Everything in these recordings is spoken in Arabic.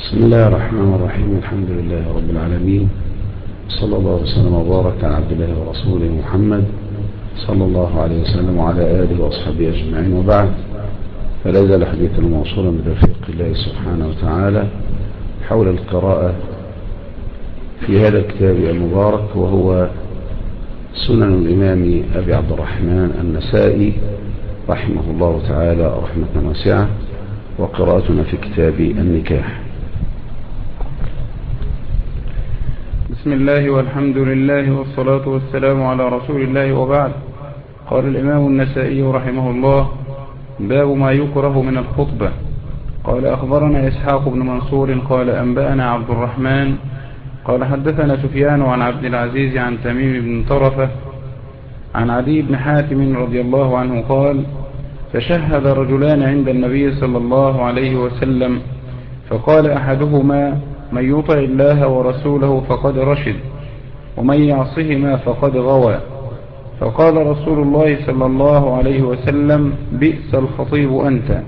بسم الله الرحمن الرحيم. الحمد لله رب العالمين، صلى الله وسلم وبارك على عبد الله ورسوله محمد صلى الله عليه وسلم وعلى آله وأصحابه أجمعين، وبعد، فلا يزال حديثنا موصولا بتوفيق الله سبحانه وتعالى حول القراءة في هذا الكتاب المبارك، وهو سنن الإمام أبي عبد الرحمن النسائي رحمه الله تعالى رحمة واسعة، وقراءتنا في كتاب النكاح. بسم الله والحمد لله والصلاة والسلام على رسول الله، وبعد. قال الإمام النسائي رحمه الله: باب ما يكره من الخطبة. قال: أخبرنا إسحاق بن منصور قال: أنبأنا عبد الرحمن قال: حدثنا سفيان عن عبد العزيز عن تميم بن طرفة عن عدي بن حاتم رضي الله عنه قال: تشهد رجلان عند النبي صلى الله عليه وسلم، فقال أحدهما: من يطع الله ورسوله فقد رشد، ومن يعصهما فقد غوى. فقال رسول الله صلى الله عليه وسلم: بئس الخطيب أنت.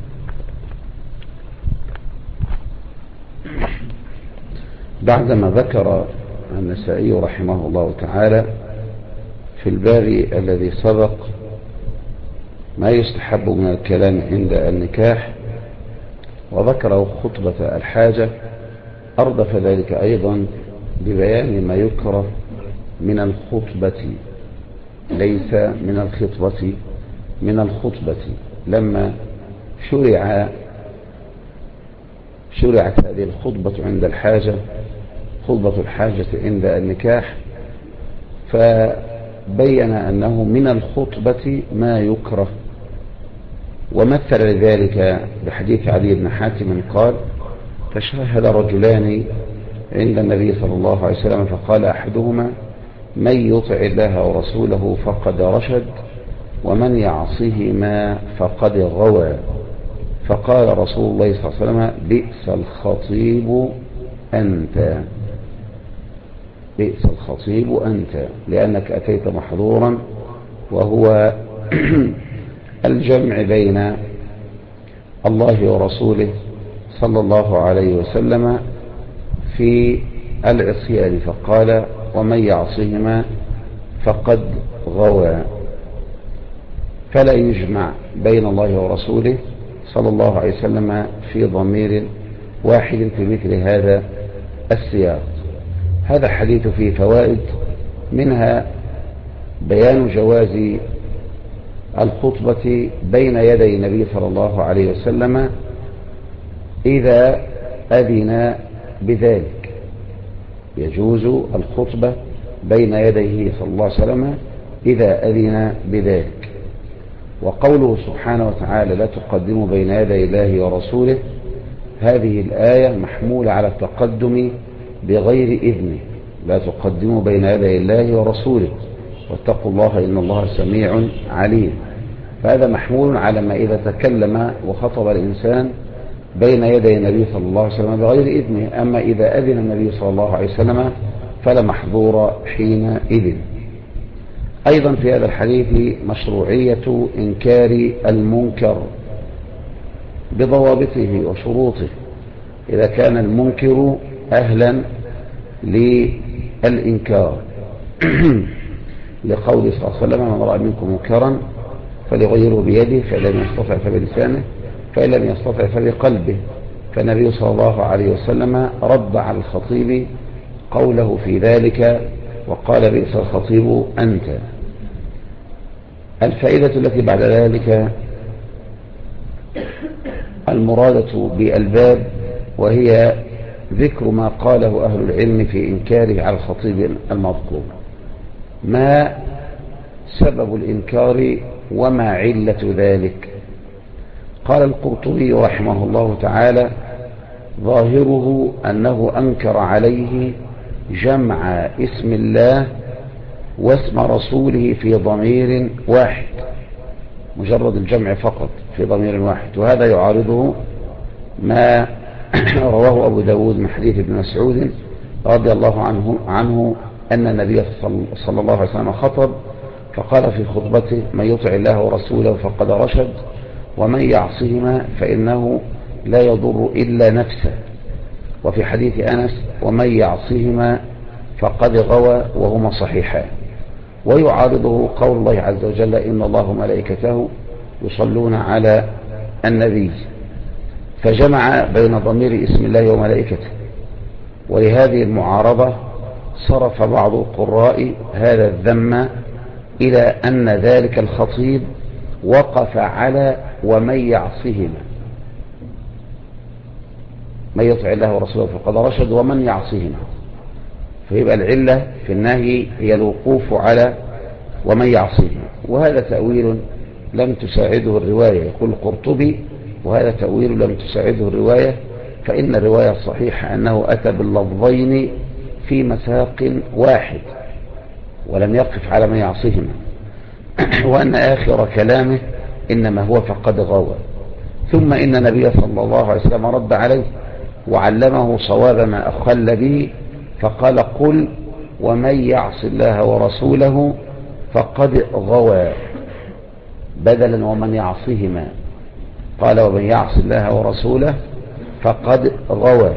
بعدما ذكر النسائي رحمه الله تعالى في الباب الذي سبق ما يستحب من الكلام عند النكاح، وذكره خطبة الحاجة، أردف ذلك أيضا ببيان ما يكره من الخطبة، ليس من الخطبة، من الخطبة. لما شرعت هذه الخطبة عند الحاجة، خطبة الحاجة عند النكاح، فبين أنه من الخطبة ما يكره، ومثل لذلك بحديث عدي بن حاتم قال: تشهد رجلان عند النبي صلى الله عليه وسلم، فقال أحدهما: من يطع الله ورسوله فقد رشد، ومن يعصهما فقد غوى. فقال رسول الله صلى الله عليه وسلم: بئس الخطيب أنت، بئس الخطيب أنت، لأنك أتيت محظورا، وهو الجمع بين الله ورسوله صلى الله عليه وسلم في العصيان، فقال: ومن يعصهما فقد غوى. فلا يجمع بين الله ورسوله صلى الله عليه وسلم في ضمير واحد في مثل هذا السياق. هذا الحديث فيه فوائد، منها بيان جواز الخطبة بين يدي النبي صلى الله عليه وسلم إذا أذن بذلك، يجوز الخطبة بين يديه صلى الله عليه وسلم إذا أذن بذلك. وقوله سبحانه وتعالى: لا تقدموا بين يدي الله ورسوله، هذه الآية محمولة على التقدم بغير إذنه، لا تقدموا بين يدي الله ورسوله واتقوا الله إن الله سميع عليم. فهذا محمول على ما إذا تكلم وخطب الإنسان بين يدي النبي صلى الله عليه وسلم بغير إذنه. أما إذا أذن النبي صلى الله عليه وسلم فلا محظور حينئذ. أيضا في هذا الحديث مشروعية إنكار المنكر بضوابطه وشروطه، إذا كان المنكر أهلا للإنكار لقول صلى الله عليه وسلم: من رأى منكم منكرا فليغيره بيده، فإن لم يستطع فبلسانه، فإن لم يستطع فبقلبه. فالنبي صلى الله عليه وسلم رد على الخطيب قوله في ذلك وقال: بئس الخطيب أنت. الفائدة التي بعد ذلك المرادة بالباب، وهي ذكر ما قاله أهل العلم في إنكاره على الخطيب المذكور، ما سبب الإنكار وما علة ذلك. قال القرطبي رحمه الله تعالى: ظاهره أنه أنكر عليه جمع اسم الله واسم رسوله في ضمير واحد، مجرد الجمع فقط في ضمير واحد، وهذا يعارضه ما رواه أبو داود من حديث ابن مسعود رضي الله عنه أن النبي صلى الله عليه وسلم خطب فقال في خطبته: من يطع الله ورسوله فقد رشد، ومن يعصهما فإنه لا يضر إلا نفسه. وفي حديث أنس ومن يعصهما فقد غوى وهما صحيحان. ويعارضه قول الله عز وجل إن الله وملائكته يصلون على النبي، فجمع بين ضمير اسم الله وملائكته. ولهذه المعارضة صرف بعض القراء هذا الذم إلى أن ذلك الخطيب وقف على ومن يعصهما، من يطع الله ورسوله فقد رشد ومن يعصهما، فيبقى العلة في النهي هي الوقوف على ومن يعصهما. وهذا تأويل لم تساعده الرواية، يقول القرطبي وهذا تأويل لم تساعده الرواية، فإن الرواية الصحيحة أنه أتى باللفظين في مساق واحد ولم يقف على من يعصهما، وأن آخر كلامه إنما هو فقد غوى. ثم إن النبي صلى الله عليه وسلم رد عليه وعلمه صواب ما أخل به، فقال قل ومن يعص الله ورسوله فقد غوى، بدلا ومن يعصهما قال ومن يعص الله ورسوله فقد غوى.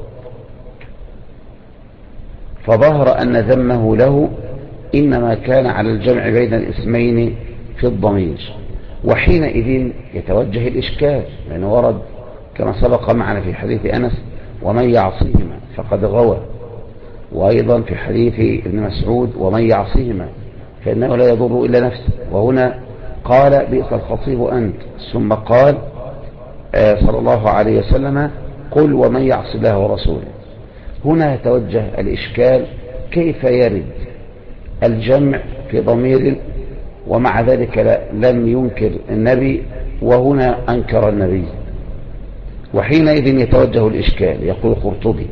فظهر أن ذمه له إنما كان على الجمع بين الاسمين في الضمير، وحينئذ يتوجه الإشكال، لأنه ورد كما سبق معنا في حديث أنس ومن يعصهما فقد غوى، وأيضا في حديث ابن مسعود ومن يعصهما فإنه لا يضر إلا نفسه. وهنا قال بئس الخطيب أنت، ثم قال صلى الله عليه وسلم قل ومن يعص الله ورسوله. هنا يتوجه الإشكال كيف يرد الجمع في ضمير ومع ذلك لم ينكر النبي وهنا أنكر النبي، وحينئذ يتوجه الإشكال. يقول القرطبي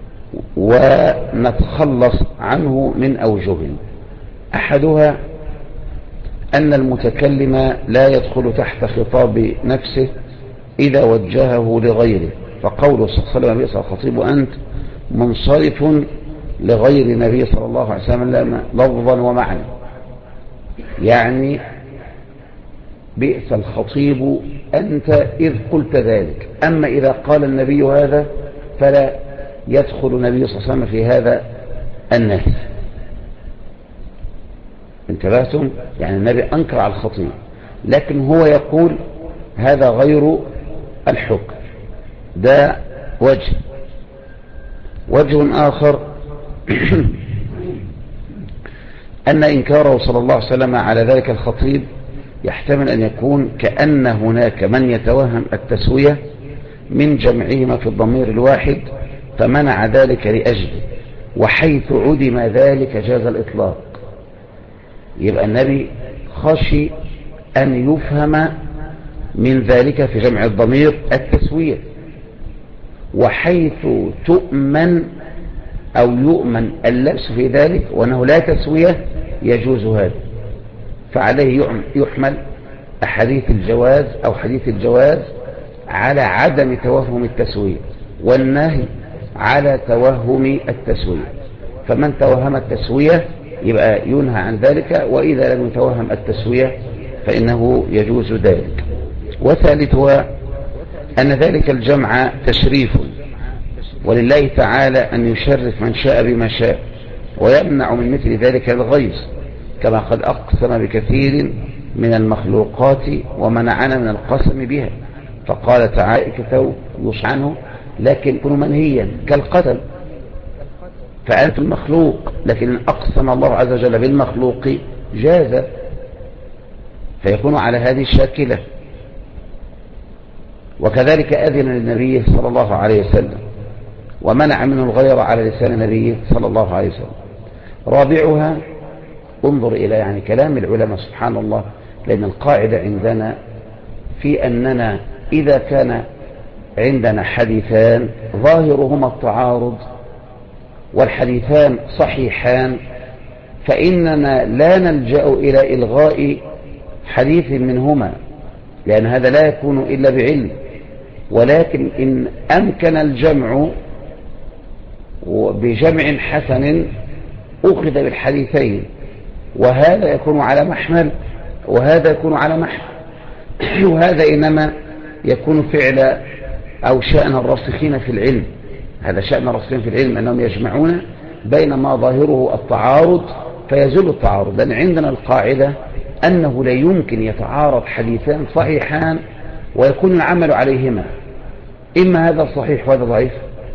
ونتخلص عنه من أوجه. أحدها أن المتكلم لا يدخل تحت خطاب نفسه إذا وجهه لغيره، فقوله صلى الله عليه وسلم بئس الخطيب أنت منصرف لغير النبي صلى الله عليه وسلم لفظا ومعنى، يعني بئس الخطيب أنت إذ قلت ذلك. أما إذا قال النبي هذا فلا يدخل النبي صلى الله عليه وسلم في هذا النهي. انتبهتم؟ يعني النبي أنكر على الخطيب، لكن هو يقول هذا غير الحكم. ده وجه آخر أن إنكاره صلى الله عليه وسلم على ذلك الخطيب يحتمل أن يكون كأن هناك من يتوهم التسوية من جمعهما في الضمير الواحد فمنع ذلك لأجله، وحيث عدم ذلك جاز الإطلاق. يبقى النبي خشي أن يفهم من ذلك في جمع الضمير التسوية، وحيث تؤمن أو يؤمن اللبس في ذلك وأنه لا تسوية يجوز هذا، فعليه يحمل أحاديث الجواز أو حديث الجواز على عدم توهم التسوية، والنهي على توهم التسوية. فمن توهم التسوية يبقى ينهى عن ذلك، وإذا لم يتوهم التسوية فإنه يجوز ذلك. وثالثها أن ذلك الجمع تشريف، ولله تعالى أن يشرف من شاء بما شاء ويمنع من مثل ذلك الغيظ، كما قد أقسم بكثير من المخلوقات ومنعنا من القسم بها، فقال تعالى يوصى عنه لكن يكون منهيا كالقتل، فأنت المخلوق، لكن أقسم الله عز وجل بالمخلوق جاز، فيكون على هذه الشاكلة. وكذلك أذن للنبي صلى الله عليه وسلم ومنع منه الغير على لسان النبي صلى الله عليه وسلم. رابعها انظر إلى يعني كلام العلماء سبحان الله، لأن القاعدة عندنا في أننا إذا كان عندنا حديثان ظاهرهما التعارض والحديثان صحيحان فإننا لا نلجأ إلى إلغاء حديث منهما، لأن هذا لا يكون إلا بعلم. ولكن إن أمكن الجمع بجمع حسن أخذ بالحديثين، وهذا يكون على محمل وهذا يكون على محمل، وهذا إنما يكون فعل أو شأن الراسخين في العلم، هذا شأن الراسخين في العلم أنهم يجمعون بين ما ظاهره التعارض فيزول التعارض، لأن عندنا القاعدة أنه لا يمكن يتعارض حديثان صحيحان ويكون العمل عليهما، إما هذا صحيح وهذا ضعيف،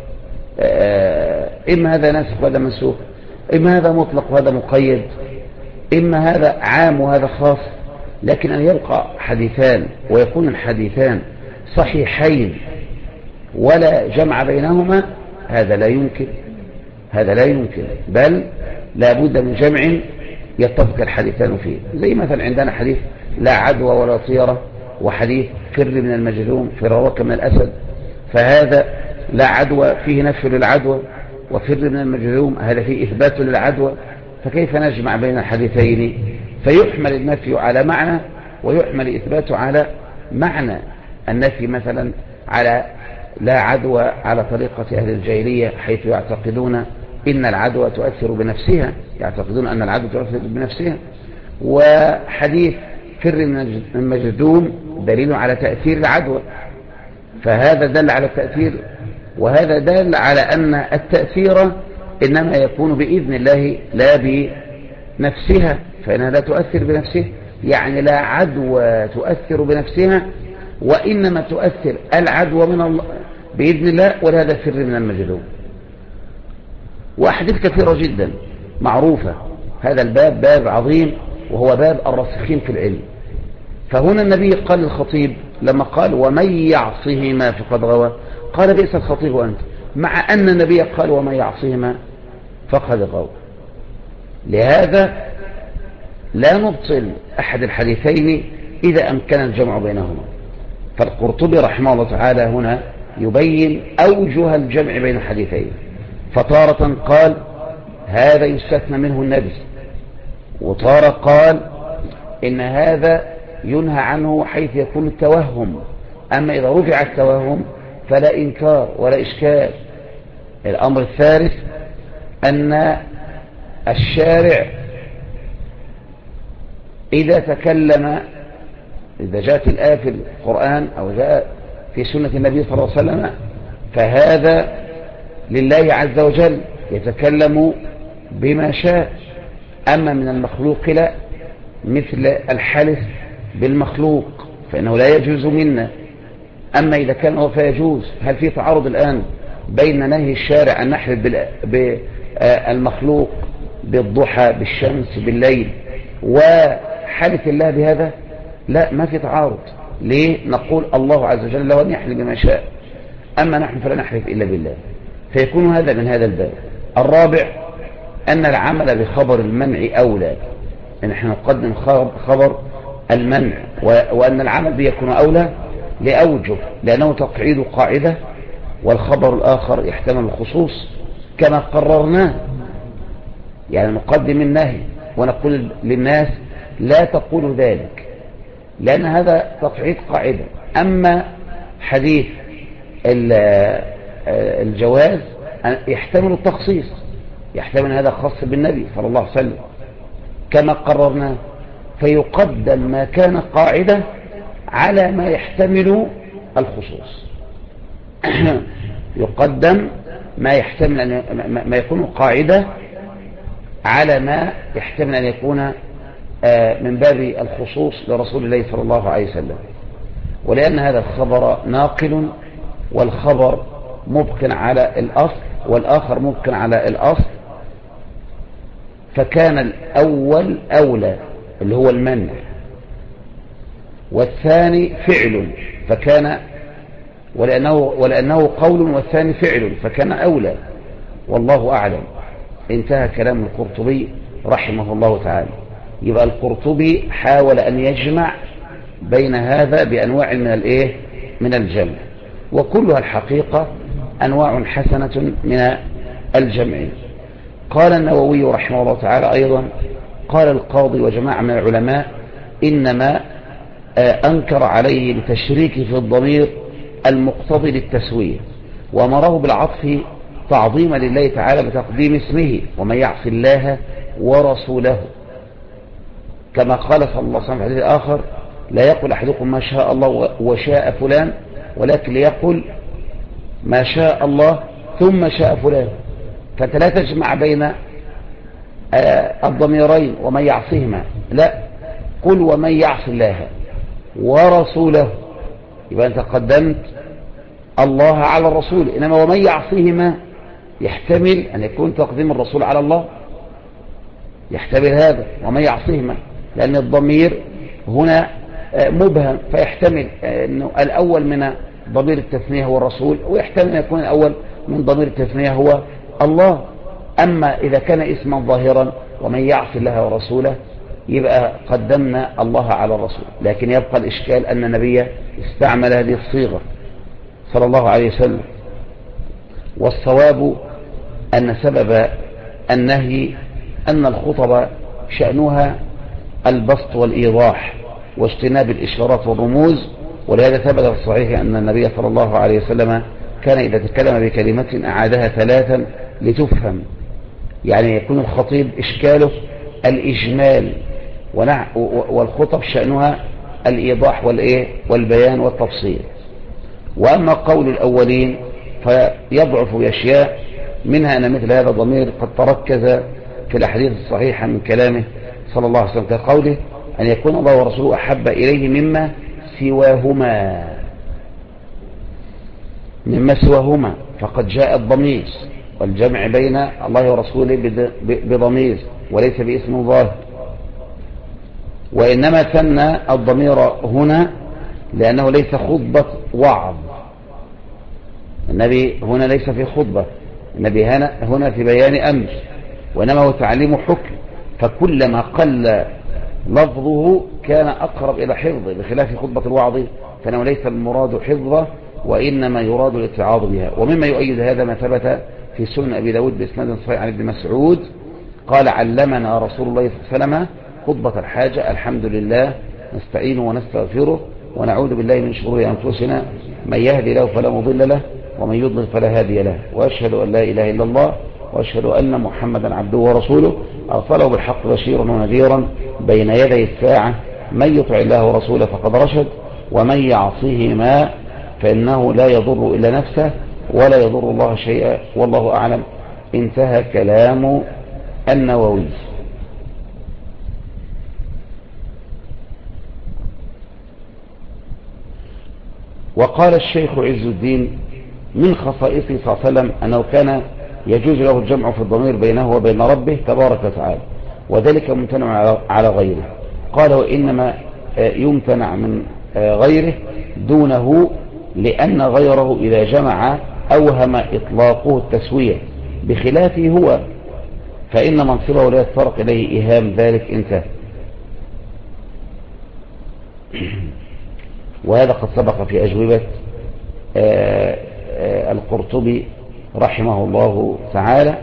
إما هذا ناسخ وهذا منسوخ، إما هذا مطلق وهذا مقيد، إما هذا عام وهذا خاص. لكن أن يبقى حديثان ويكون الحديثان صحيحين ولا جمع بينهما، هذا لا يمكن، هذا لا يمكن، بل لا بد من جمع يتفق الحديثان فيه. زي مثلا عندنا حديث لا عدوى ولا طيرة، وحديث فر من المجذوم فرارك من الأسد، فهذا لا عدوى فيه نفي للعدوى، وفر من المجذوم هذا فيه إثبات للعدوى، فكيف نجمع بين الحديثين؟ فيحمل النفي على معنى ويحمل إثباته على معنى. النفي مثلا على لا عدوى على طريقة أهل الجاهلية، حيث يعتقدون إن العدوى تؤثر بنفسها، يعتقدون أن العدوى تؤثر بنفسها. وحديث فر من المجذوم دليل على تأثير العدوى، فهذا دل على التأثير، وهذا دل على أن التأثير إنما يكون بإذن الله لا بنفسها، فإنها لا تؤثر بنفسها، يعني لا عدوى تؤثر بنفسها، وإنما تؤثر العدوى من الله بإذن الله، ولهذا فر من المجذوم. وأحاديث كثيرة جدا معروفة. هذا الباب باب عظيم، وهو باب الراسخين في العلم. فهنا النبي قال للخطيب لما قال ومن يعصهما فقد غوى، قال بئس الخطيب أنت، مع أن النبي قال ومن يعصهما فقد غوى. لهذا لا نبطل أحد الحديثين إذا أمكن الجمع بينهما. فالقرطبي رحمه الله تعالى هنا يبين أوجه الجمع بين الحديثين، فتارة قال هذا يستثنى منه النجس، وتارة قال إن هذا ينهى عنه حيث يكون التوهم، أما إذا رفع التوهم فلا إنكار ولا إشكال. الأمر الثالث أن الشارع إذا تكلم، إذا جاءت الآية في القرآن أو جاءت في سنة النبي صلى الله عليه وسلم، فهذا لله عز وجل يتكلم بما شاء. أما من المخلوق لا، مثل الحلف بالمخلوق فإنه لا يجوز منا. أما إذا كان هو فيجوز. هل في تعارض الآن بين نهي الشارع أن نحلف بالمخلوق بالضحى بالشمس بالليل وحلف الله بهذا؟ لا، ما في تعارض. ليه؟ نقول الله عز وجل له أن يحلف بما شاء، أما نحن فلا نحلف إلا بالله، فيكون هذا من هذا الباب. الرابع أن العمل بخبر المنع أولى، أن نحن نقدم خبر المنع، وأن العمل به يكون أولى لأوجه، لأنه تقعيد قاعدة، والخبر الآخر يحتمل الخصوص كما قررناه. يعني نقدم النهي ونقول للناس لا تقولوا ذلك، لأن هذا تقعيد قاعدة. أما حديث الجواز يحتمل التخصيص، يحتمل هذا خاص بالنبي صلى الله عليه وسلم كما قررناه، فيقدم ما كان قاعدة على ما يحتمل الخصوص. يقدم ما يحتمل ما يكون قاعدة على ما يحتمل أن يكون من باب الخصوص لرسول الله صلى الله عليه وسلم. ولأن هذا الخبر ناقل، والخبر مبق على الأصل والآخر مبق على الأصل، فكان الأول أولى اللي هو المنع، والثاني فعل فكان، ولأنه قول والثاني فعل فكان أولى، والله أعلم. انتهى كلام القرطبي رحمه الله تعالى. يبقى القرطبي حاول أن يجمع بين هذا بأنواع من الجمع، وكلها الحقيقة أنواع حسنة من الجمع. قال النووي رحمه الله تعالى أيضا، قال القاضي وجماعة من العلماء إنما أنكر عليه لتشريك في الضمير المقتضي للتسوية، وأمره بالعطف تعظيما لله تعالى بتقديم اسمه ومن يعص الله ورسوله، كما قال صلى الله عليه وسلم في الحديث الآخر لا يقول أحدكم ما شاء الله وشاء فلان، ولكن ليقل ما شاء الله ثم شاء فلان، فأنت لا تجمع بين الضميرين ومن يعصيهما، لا، قل ومن يعصي الله ورسوله، يبقى أنت قدمت الله على الرسول. إنما ومن يعصيهما يحتمل أن يكون تقديم الرسول على الله، يحتمل هذا ومن يعصيهما، لأن الضمير هنا مبهم، فيحتمل أنه الأول من ضمير التثنية هو الرسول، ويحتمل أن يكون الأول من ضمير التثنية هو الله. أما إذا كان اسما ظاهرا ومن يعصي الله ورسوله يبقى قدمنا الله على الرسول. لكن يبقى الإشكال أن النبي استعمل هذه الصيغة صلى الله عليه وسلم، والصواب أن سبب النهي أن الخطب شأنها البسط والإيضاح واجتناب الإشارات والرموز، ولهذا ثبت في الصحيح أن النبي صلى الله عليه وسلم كان إذا تكلم بكلمة أعادها 3 لتفهم، يعني يكون الخطيب إشكاله الإجمال، والخطب شأنها الإيضاح والبيان والتفصيل. وأما قول الأولين فيضعف بأشياء، منها أن مثل هذا الضمير قد تركز في الأحاديث الصحيحة من كلامه صلى الله عليه وسلم، كقوله أن يكون الله ورسوله أحب إليه مما سواهما، فقد جاء الضمير والجمع بين الله ورسوله بضمير وليس باسم ظاهر. وإنما ثنى الضمير هنا لأنه ليس خطبة وعظ، النبي هنا ليس في خطبة، النبي هنا في بيان أمر، وإنما هو تعليم حكم، فكلما قل لفظه كان أقرب إلى حفظه، بخلاف خطبة الوعظ فإنه ليس المراد حفظه وإنما يراد الاتعاظ بها. ومما يؤيد هذا ما ثبت في سنن أبي داود بإسناد صحيح عن ابن مسعود قال علمنا رسول الله صلى الله عليه وسلم خطبة الحاجة: الحمد لله نستعينه ونستغفره ونعوذ بالله من شرور أنفسنا، من يهدي له فلا مضل له ومن يضلل فلا هادي له، وأشهد أن لا إله إلا الله وأشهد أن محمدا عبده ورسوله أرسله بالحق بشيرا ونذيرا بين يدي الساعة، من يطع الله ورسوله فقد رشد ومن يعصيهما فإنه لا يضر إلا نفسه ولا يضر الله شيئا والله أعلم. انتهى كلام النووي. وقال الشيخ عز الدين من خصائصه صلى الله عليه وسلم أنه كان يجوز له الجمع في الضمير بينه وبين ربه تبارك وتعالى، وذلك ممتنع على غيره. قال وإنما يمتنع من غيره دونه، لأن غيره إذا جمع أوهم إطلاقه التسوية، بخلافه هو فإن منصبه لا يتطرق إليه إيهام ذلك. انتهى. وهذا قد سبق في أجوبة القرطبي رحمه الله تعالى.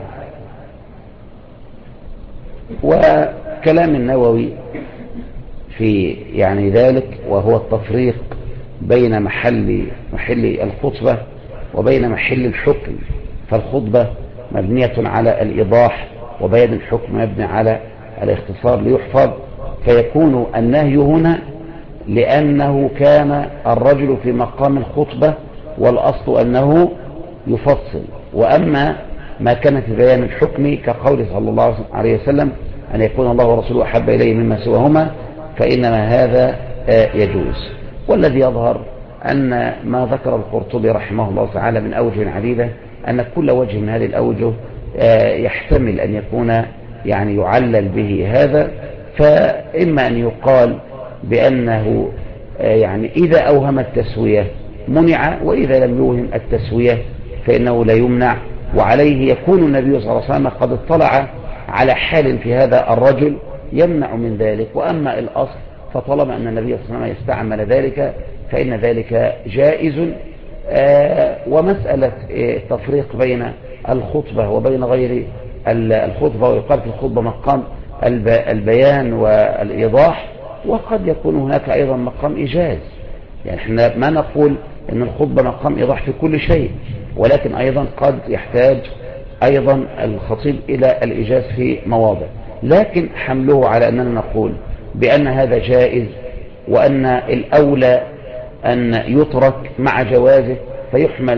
وكلام النووي في يعني ذلك، وهو التفريق بين محل الخطبة وبين محل الحكم، فالخطبة مبنية على الإيضاح وبيان الحكم مبني على الاختصار ليحفظ، فيكون النهي هنا لأنه كان الرجل في مقام الخطبة والأصل أنه يفصل. وأما ما كان في بيان الحكم كقول صلى الله عليه وسلم أن يكون الله ورسوله أحب إليه مما سواهما فإنما هذا يجوز. والذي يظهر أن ما ذكر القرطبي رحمه الله تعالى من أوجه عديدة، أن كل وجه من هذه الأوجه يحتمل أن يكون يعني يعلل به هذا. فإما أن يقال بأنه يعني إذا أوهم التسوية منع، وإذا لم يوهم التسوية فإنه لا يمنع، وعليه يكون النبي صلى الله عليه وسلم قد اطلع على حال في هذا الرجل يمنع من ذلك. وأما الأصل فطالما أن النبي صلى الله عليه وسلم يستعمل ذلك فإن ذلك جائز. ومسألة التفريق بين الخطبة وبين غير الخطبة، ويقال في الخطبة مقام البيان والإيضاح، وقد يكون هناك أيضا مقام إيجاز. يعني احنا ما نقول أن الخطبة مقام إيضاح في كل شيء، ولكن أيضا قد يحتاج أيضا الخطيب إلى الإيجاز في مواضع، لكن حمله على أننا نقول بأن هذا جائز، وأن الأولى أن يترك مع جوازه، فيحمل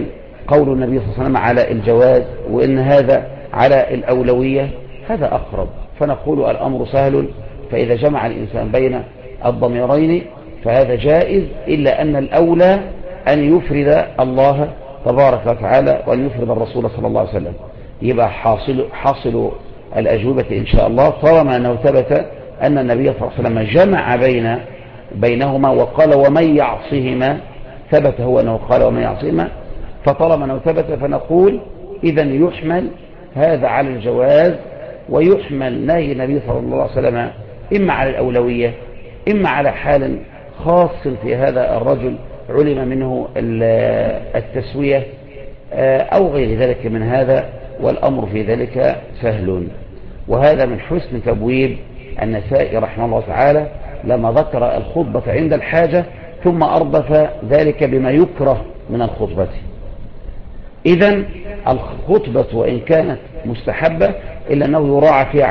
قول النبي صلى الله عليه وسلم على الجواز وإن هذا على الأولوية، هذا أقرب. فنقول الأمر سهل، فإذا جمع الإنسان بين الضميرين فهذا جائز، إلا أن الأولى أن يفرد الله تبارك وتعالى وأن يفرد الرسول صلى الله عليه وسلم. يبقى حاصل الأجوبة إن شاء الله طالما أنه ثبت أن النبي صلى الله عليه وسلم جمع بينهما وقال ومن يعصهما، ثبت هو أنه قال ومن يعصهما، فطالما أنه ثبت فنقول إذن يحمل هذا على الجواز، ويحمل نهي النبي صلى الله عليه وسلم إما على الأولوية إما على حال خاص في هذا الرجل علم منه التسوية أو غير ذلك من هذا، والأمر في ذلك سهل. وهذا من حسن تبويب النسائي رحمه الله تعالى لما ذكر الخطبة عند الحاجة ثم أردف ذلك بما يكره من الخطبة. إذن الخطبة وإن كانت مستحبة إلا أنه يراعى فيها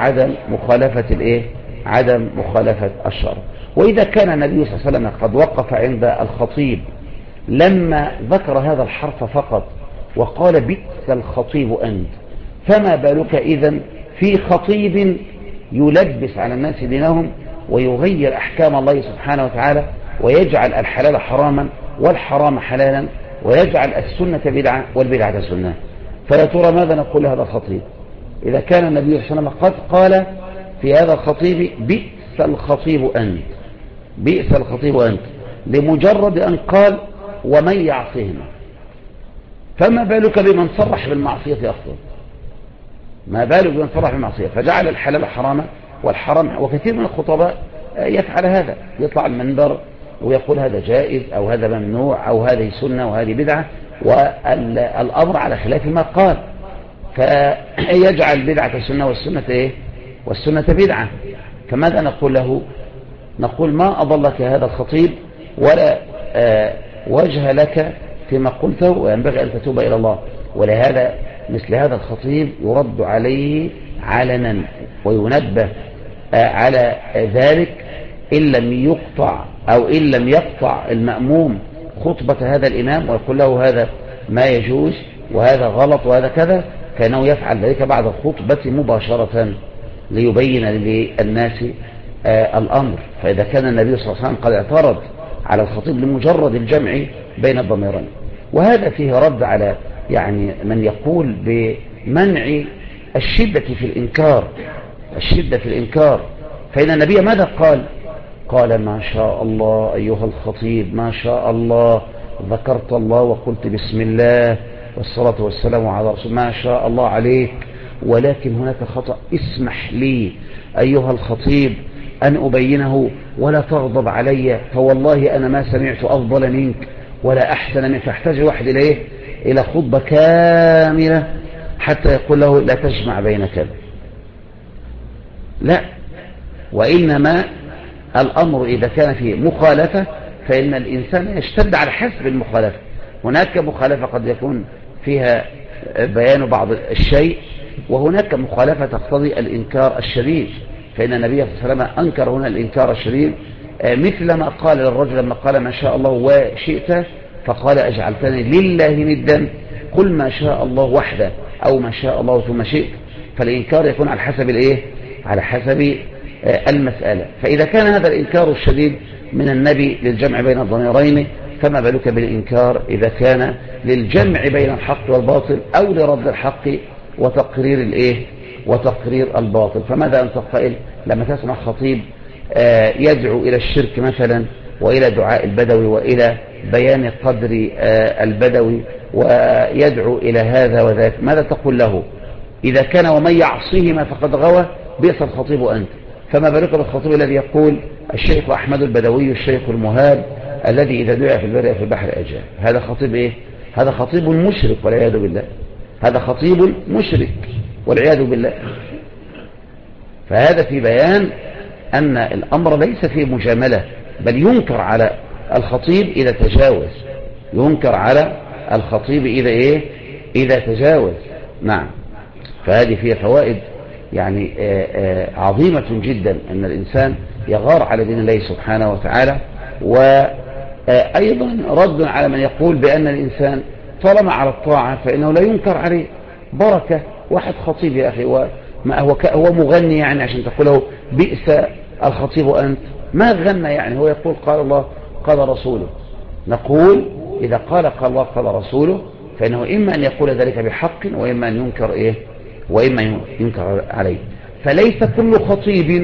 عدم مخالفة الشرع. وإذا كان النبي صلى الله عليه وسلم قد وقف عند الخطيب لما ذكر هذا الحرف فقط وقال بئس الخطيب أنت، فما بالك إذن في خطيب يلبس على الناس دينهم ويغير أحكام الله سبحانه وتعالى ويجعل الحلال حراما والحرام حلالا ويجعل السنة بدعة والبدعة سنة. فيا ترى ماذا نقول هذا الخطيب إذا كان النبي صلى الله عليه وسلم قد قال في هذا الخطيب بئس الخطيب أنت، بئس الخطيب أنت، لمجرد أن قال ومن يعصهما، فما بالك بمن صرح بالمعصية أصلا؟ ما بالك بمن صرح بالمعصية فجعل الحلال حراما والحرام. وكثير من الخطباء يفعل هذا، يطلع المنبر ويقول هذا جائز أو هذا ممنوع أو هذه سنة وهذه بدعة، والأمر على خلاف ما قال، فيجعل بدعة سنة والسنة بدعة. فماذا نقول له؟ نقول ما أضلك هذا الخطيب ولا وجه لك فيما قلته، وينبغي أن تتوب إلى الله. ولهذا مثل هذا الخطيب يرد عليه علنا وينبه على ذلك إن لم يقطع أو إن لم يقطع المأموم خطبة هذا الإمام ويقول له هذا ما يجوز وهذا غلط وهذا كذا، فإنه يفعل ذلك بعد الخطبة مباشرة ليبين للناس الأمر. فإذا كان النبي صلى الله عليه وسلم قد اعترض على الخطيب لمجرد الجمع بين الضميرين، وهذا فيه رد على من يقول بمنع الشدة في الإنكار. فإن النبي ماذا قال ما شاء الله أيها الخطيب، ما شاء الله ذكرت الله وقلت بسم الله والصلاة والسلام على رسول، ما شاء الله عليك، ولكن هناك خطأ، اسمح لي أيها الخطيب أن أبينه ولا تغضب علي، فوالله أنا ما سمعت أفضل منك ولا أحسن منك. فاحتاج الواحد إلى خطبة كاملة حتى يقول له لا تجمع بين كذا، لا. وإنما الأمر إذا كان فيه مخالفة فإن الإنسان يشتد على حسب المخالفة. هناك مخالفة قد يكون فيها بيان بعض الشيء، وهناك مخالفة تقتضي الإنكار الشديد، فإن النبي صلى الله عليه وسلم أنكر هنا الإنكار الشديد، مثل ما قال للرجل لما قال ما شاء الله وشئت فقال أجعلتني لله ندا، قل ما شاء الله وحده أو ما شاء الله ثم شئت. فالإنكار يكون على حسب المسألة. فإذا كان هذا الإنكار الشديد من النبي للجمع بين الضميرين، فما بالك بالإنكار إذا كان للجمع بين الحق والباطل أو لرد الحق وتقرير الباطل. فماذا أنت قائل لما تسمع خطيب يدعو إلى الشرك مثلا وإلى دعاء البدوي وإلى بيان قدر البدوي ويدعو إلى هذا وذاك، ماذا تقول له؟ إذا كان ومن يعصيهما فقد غوى بئس الخطيب أنت، فما بالك بالخطيب الذي يقول الشيخ أحمد البدوي الشيخ المهاب الذي إذا دعا في البر في البحر أجاب. هذا خطيب إيه؟ هذا خطيب مشرك والعياذ بالله، هذا خطيب مشرك والعياذ بالله. فهذا في بيان أن الأمر ليس فيه مجاملة، بل ينكر على الخطيب إذا تجاوز، ينكر على الخطيب إذا تجاوز. نعم. فهذه فيها فوائد عظيمة جدا، أن الإنسان يغار على دين الله سبحانه وتعالى. وأيضا رد على من يقول بأن الإنسان طالما على الطاعة فإنه لا ينكر عليه. بركة واحد خطيب يا أخي، هو مغني يعني عشان تقوله بئس الخطيب أنت؟ ما غنى يعني، هو يقول قال الله قال رسوله. نقول إذا قال الله قال رسوله فإنه إما أن يقول ذلك بحق وإما أن ينكر إيه، وإما ينكر عليه. فليس كل خطيب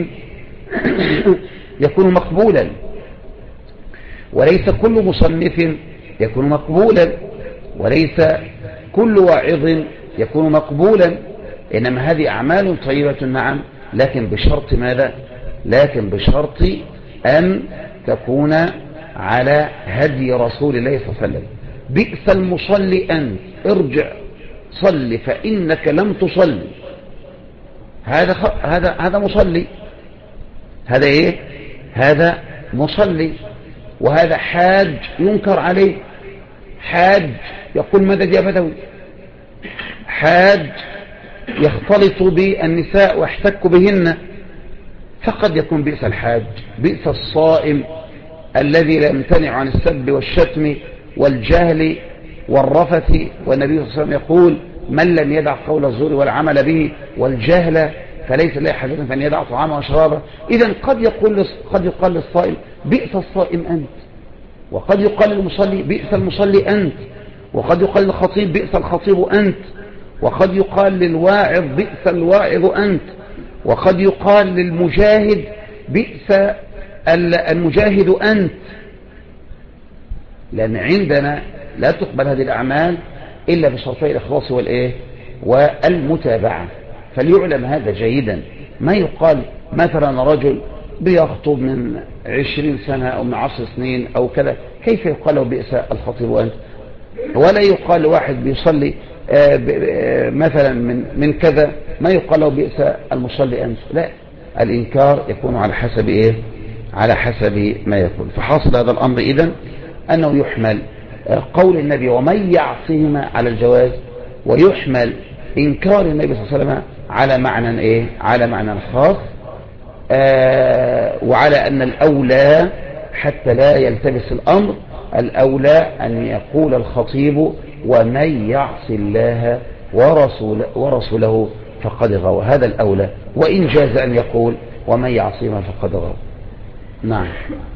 يكون مقبولا، وليس كل مصنف يكون مقبولا، وليس كل واعظ يكون مقبولا، إنما هذه أعمال طيبة نعم، لكن بشرط ماذا؟ لكن بشرط أن تكون على هدي رسول الله صلى الله عليه وسلم. بئس المصلي أنت، ارجع صل فإنك لم تصلي. هذا مصلي، هذا ايه؟ هذا مصلي. وهذا حاج ينكر عليه. حاج يقول مدد يا بدوي، حاج يختلط بالنساء ويحتك بهن، فقد يكون بئس الحاج. بئس الصائم الذي لا يمتنع عن السب والشتم والجهل والرفث، والنبي صلى الله عليه وسلم يقول من لم يدع قول الزور والعمل به والجهل فليس له حاجة فأن يدع طعامه وشرابه. إذن قد يقال للصائم بئس الصائم أنت، وقد يقال للمصلي بئس المصلي أنت، وقد يقال للخطيب بئس الخطيب أنت، وقد يقال للواعظ بئس الواعظ أنت، وقد يقال للمجاهد بئس المجاهد أنت. لأن عندنا لا تقبل هذه الأعمال إلا بشرطي الإخلاص والإيه والمتابعة. فليعلم هذا جيدا. ما يقال مثلا رجل بيخطب من 20 سنة أو من 10 سنين أو كذا، كيف يقال له بئس الخطيب أنت؟ ولا يقال لواحد بيصلي مثلا من كذا ما يقال له بئس المصلي أنت. لا، الإنكار يكون على حسب إيه؟ على حسب ما يكون. فحاصل هذا الأمر إذن أنه يحمل قول النبي ومن يعصهما على الجواز، ويحمل إنكار النبي صلى الله عليه وسلم على معنى إيه؟ على معنى خاص، وعلى أن الأولى حتى لا يلتبس الأمر، الأولى أن يقول الخطيب ومن يعص الله ورسوله فقد غوى. هذا الأولى، وإن جاز أن يقول ومن يعصهما فقد غوى. نعم.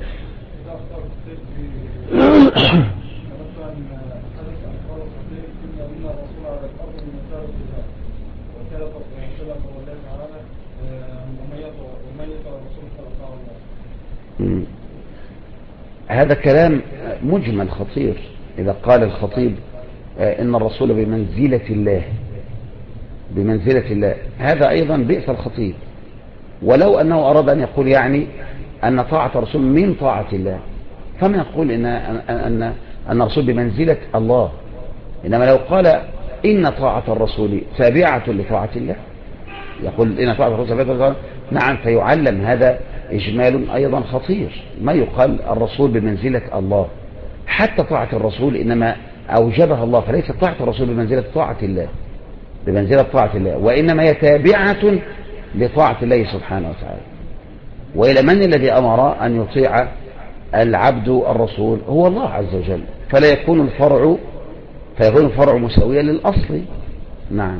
هذا كلام مجمل خطير. إذا قال الخطيب إن الرسول بمنزلة الله، بمنزلة الله، هذا أيضا بئس الخطيب. ولو أنه أراد أن يقول يعني أن طاعة الرسول من طاعة الله، فما يقول أن الرسول بمنزلة الله. إنما لو قال إن طاعة الرسول تابعة لطاعة الله، يقول إن طاعة الرسول تابعة لطاعة الله، نعم، فيعلم. هذا إجمال أيضا خطير. ما يقال الرسول بمنزلة الله، حتى طاعة الرسول إنما أوجبها الله، فليس طاعة الرسول بمنزلة طاعة الله، بمنزلة طاعة الله، وإنما هي تابعة لطاعة الله سبحانه وتعالى. وإلى من الذي أمر أن يطيع العبد الرسول؟ هو الله عز وجل. فلا يكون الفرع مساويا للأصل. نعم.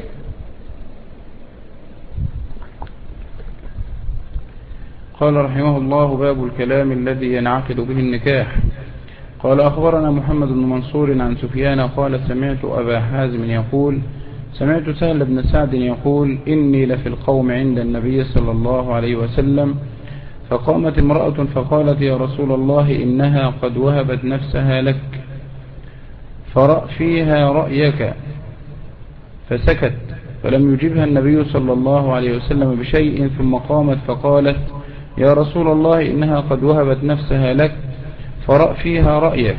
قال رحمه الله: باب الكلام الذي ينعقد به النكاح. قال: أخبرنا محمد بن منصور عن سفيان قال: سمعت أبا حازم يقول: سمعت سهل بن سعد يقول: إني لفي القوم عند النبي صلى الله عليه وسلم، فقامت امرأة فقالت: يا رسول الله، إنها قد وهبت نفسها لك، فرأ فيها رأيك. فسكت، فلم يجبها النبي صلى الله عليه وسلم بشيء، ثم قامت فقالت: يا رسول الله، إنها قد وهبت نفسها لك، فرأ فيها رأيك.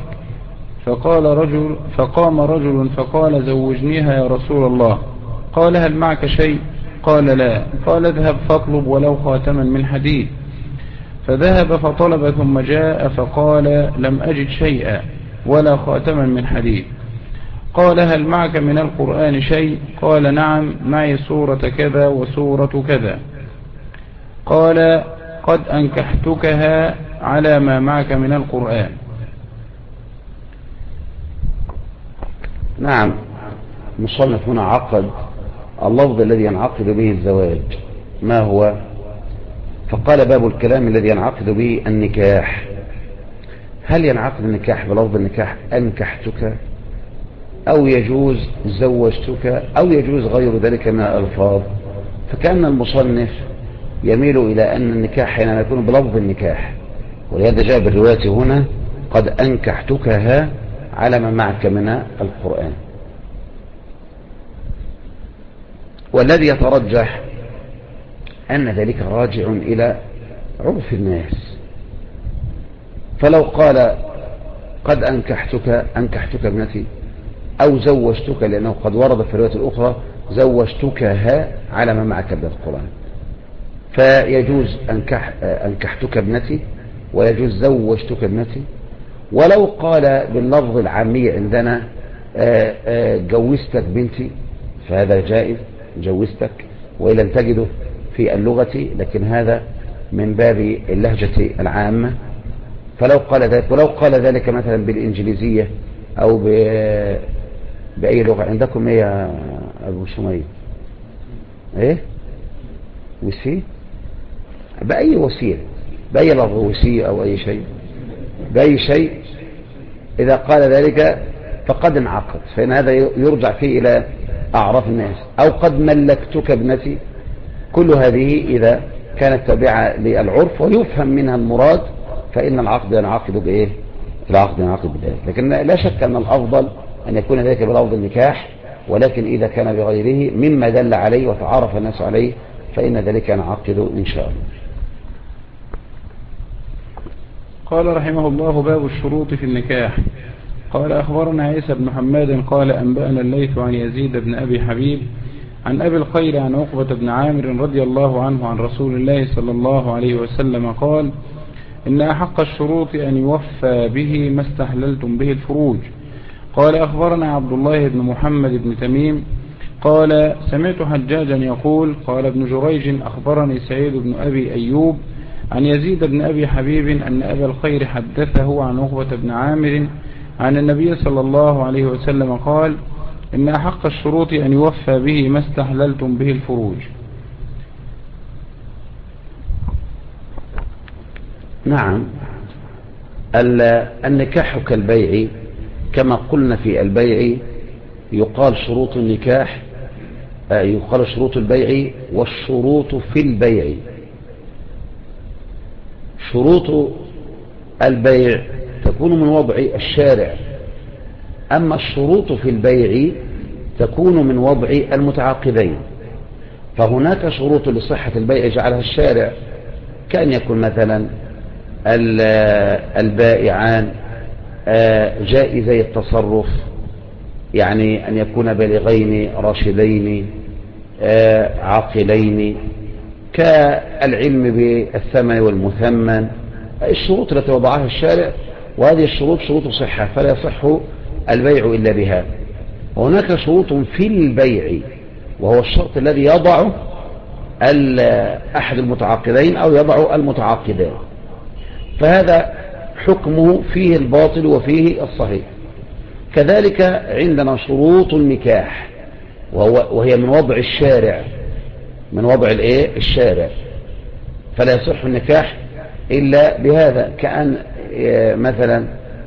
فقام رجل فقال: زوجنيها يا رسول الله. قال: هل معك شيء؟ قال: لا. قال: اذهب فاطلب ولو خاتما من حديد. فذهب فطلب ثم جاء فقال: لم أجد شيئا ولا خاتما من حديد. قال: هل معك من القرآن شيء؟ قال: نعم، معي سورة كذا وسورة كذا. قال: قد أنكحتكها على ما معك من القرآن. نعم. مصنف هنا عقد اللفظ الذي ينعقد به الزواج ما هو؟ فقال باب الكلام الذي ينعقد به النكاح. هل ينعقد النكاح بلفظ النكاح أنكحتك، أو يجوز زوجتك، أو يجوز غير ذلك من الألفاظ؟ فكأن المصنف يميل إلى أن النكاح حينما يكون بلفظ النكاح، ولهذا جاء بالرواية هنا قد أنكحتكها على ما معك من القرآن. والذي يترجح أن ذلك راجع إلى عرف الناس. فلو قال قد أنكحتك ابنتي، أو زوجتك، لأنه قد ورد في الرواية الأخرى زوجتكها على ما معك من القرآن، فيجوز أنكحتك ابنتي، ويجوز زوجتك ابنتي. ولو قال باللفظ العامي عندنا جوزتك بنتي، فهذا جائز، جوزتك، وإن لم تجده في اللغة، لكن هذا من باب اللهجة العامة. فلو قال ذلك، ولو قال ذلك مثلا بالإنجليزية أو بأي لغة عندكم، إيه يا أبو سمية؟ إيه؟ وسي؟ بأي وسيلة، بأي لفظ، وسي أو أي شيء، بأي شيء، إذا قال ذلك فقد انعقد، فإن هذا يرجع فيه إلى أعراف الناس. أو قد ملكتك ابنتي، كل هذه إذا كانت تابعة للعرف ويفهم منها المراد، فإن العقد ينعقد بإيه؟ العقد ينعقد بذلك. لكن لا شك أن الأفضل أن يكون ذلك بلفظ النكاح، ولكن إذا كان بغيره مما دل عليه وتعارف الناس عليه فإن ذلك ينعقد إن شاء الله. قال رحمه الله: باب الشروط في النكاح. قال: أخبرنا عيسى بن حماد قال أنبأنا الليث عن يزيد بن أبي حبيب عن أبي الخير عن عقبة بن عامر رضي الله عنه عن رسول الله صلى الله عليه وسلم قال: إن أحق الشروط أن يوفى به ما استحللتم به الفروج. قال: أخبرنا عبد الله بن محمد بن تميم قال: سمعت حجاجا يقول: قال ابن جريج: أخبرني سعيد بن أبي أيوب عن يزيد بن أبي حبيب أن أبا الخير حدثه عن عقبة بن عامر عن النبي صلى الله عليه وسلم قال: إن أحق الشروط أن يوفى به ما استحللتم به الفروج. نعم. النكاح كالبيع، كما قلنا في البيع يقال شروط النكاح، يقال شروط البيع والشروط في البيع. شروط البيع تكون من وضع الشارع، أما الشروط في البيع تكون من وضع المتعاقدين. فهناك شروط لصحة البيع جعلها الشارع، كأن يكون مثلا البائعان جائزي التصرف، يعني أن يكون بالغين راشدين عاقلين، كالعلم بالثمن والمثمن، الشروط التي وضعها الشارع. وهذه الشروط شروط صحة، فلا يصح البيع إلا بها. وهناك شروط في البيع، وهو الشرط الذي يضعه أحد المتعاقدين أو يضع المتعاقدان، فهذا حكمه فيه الباطل وفيه الصحيح. كذلك عندنا شروط النكاح، وهي من وضع الشارع، من وضع الشارع، فلا يصح النكاح إلا بهذا. كأن مثلا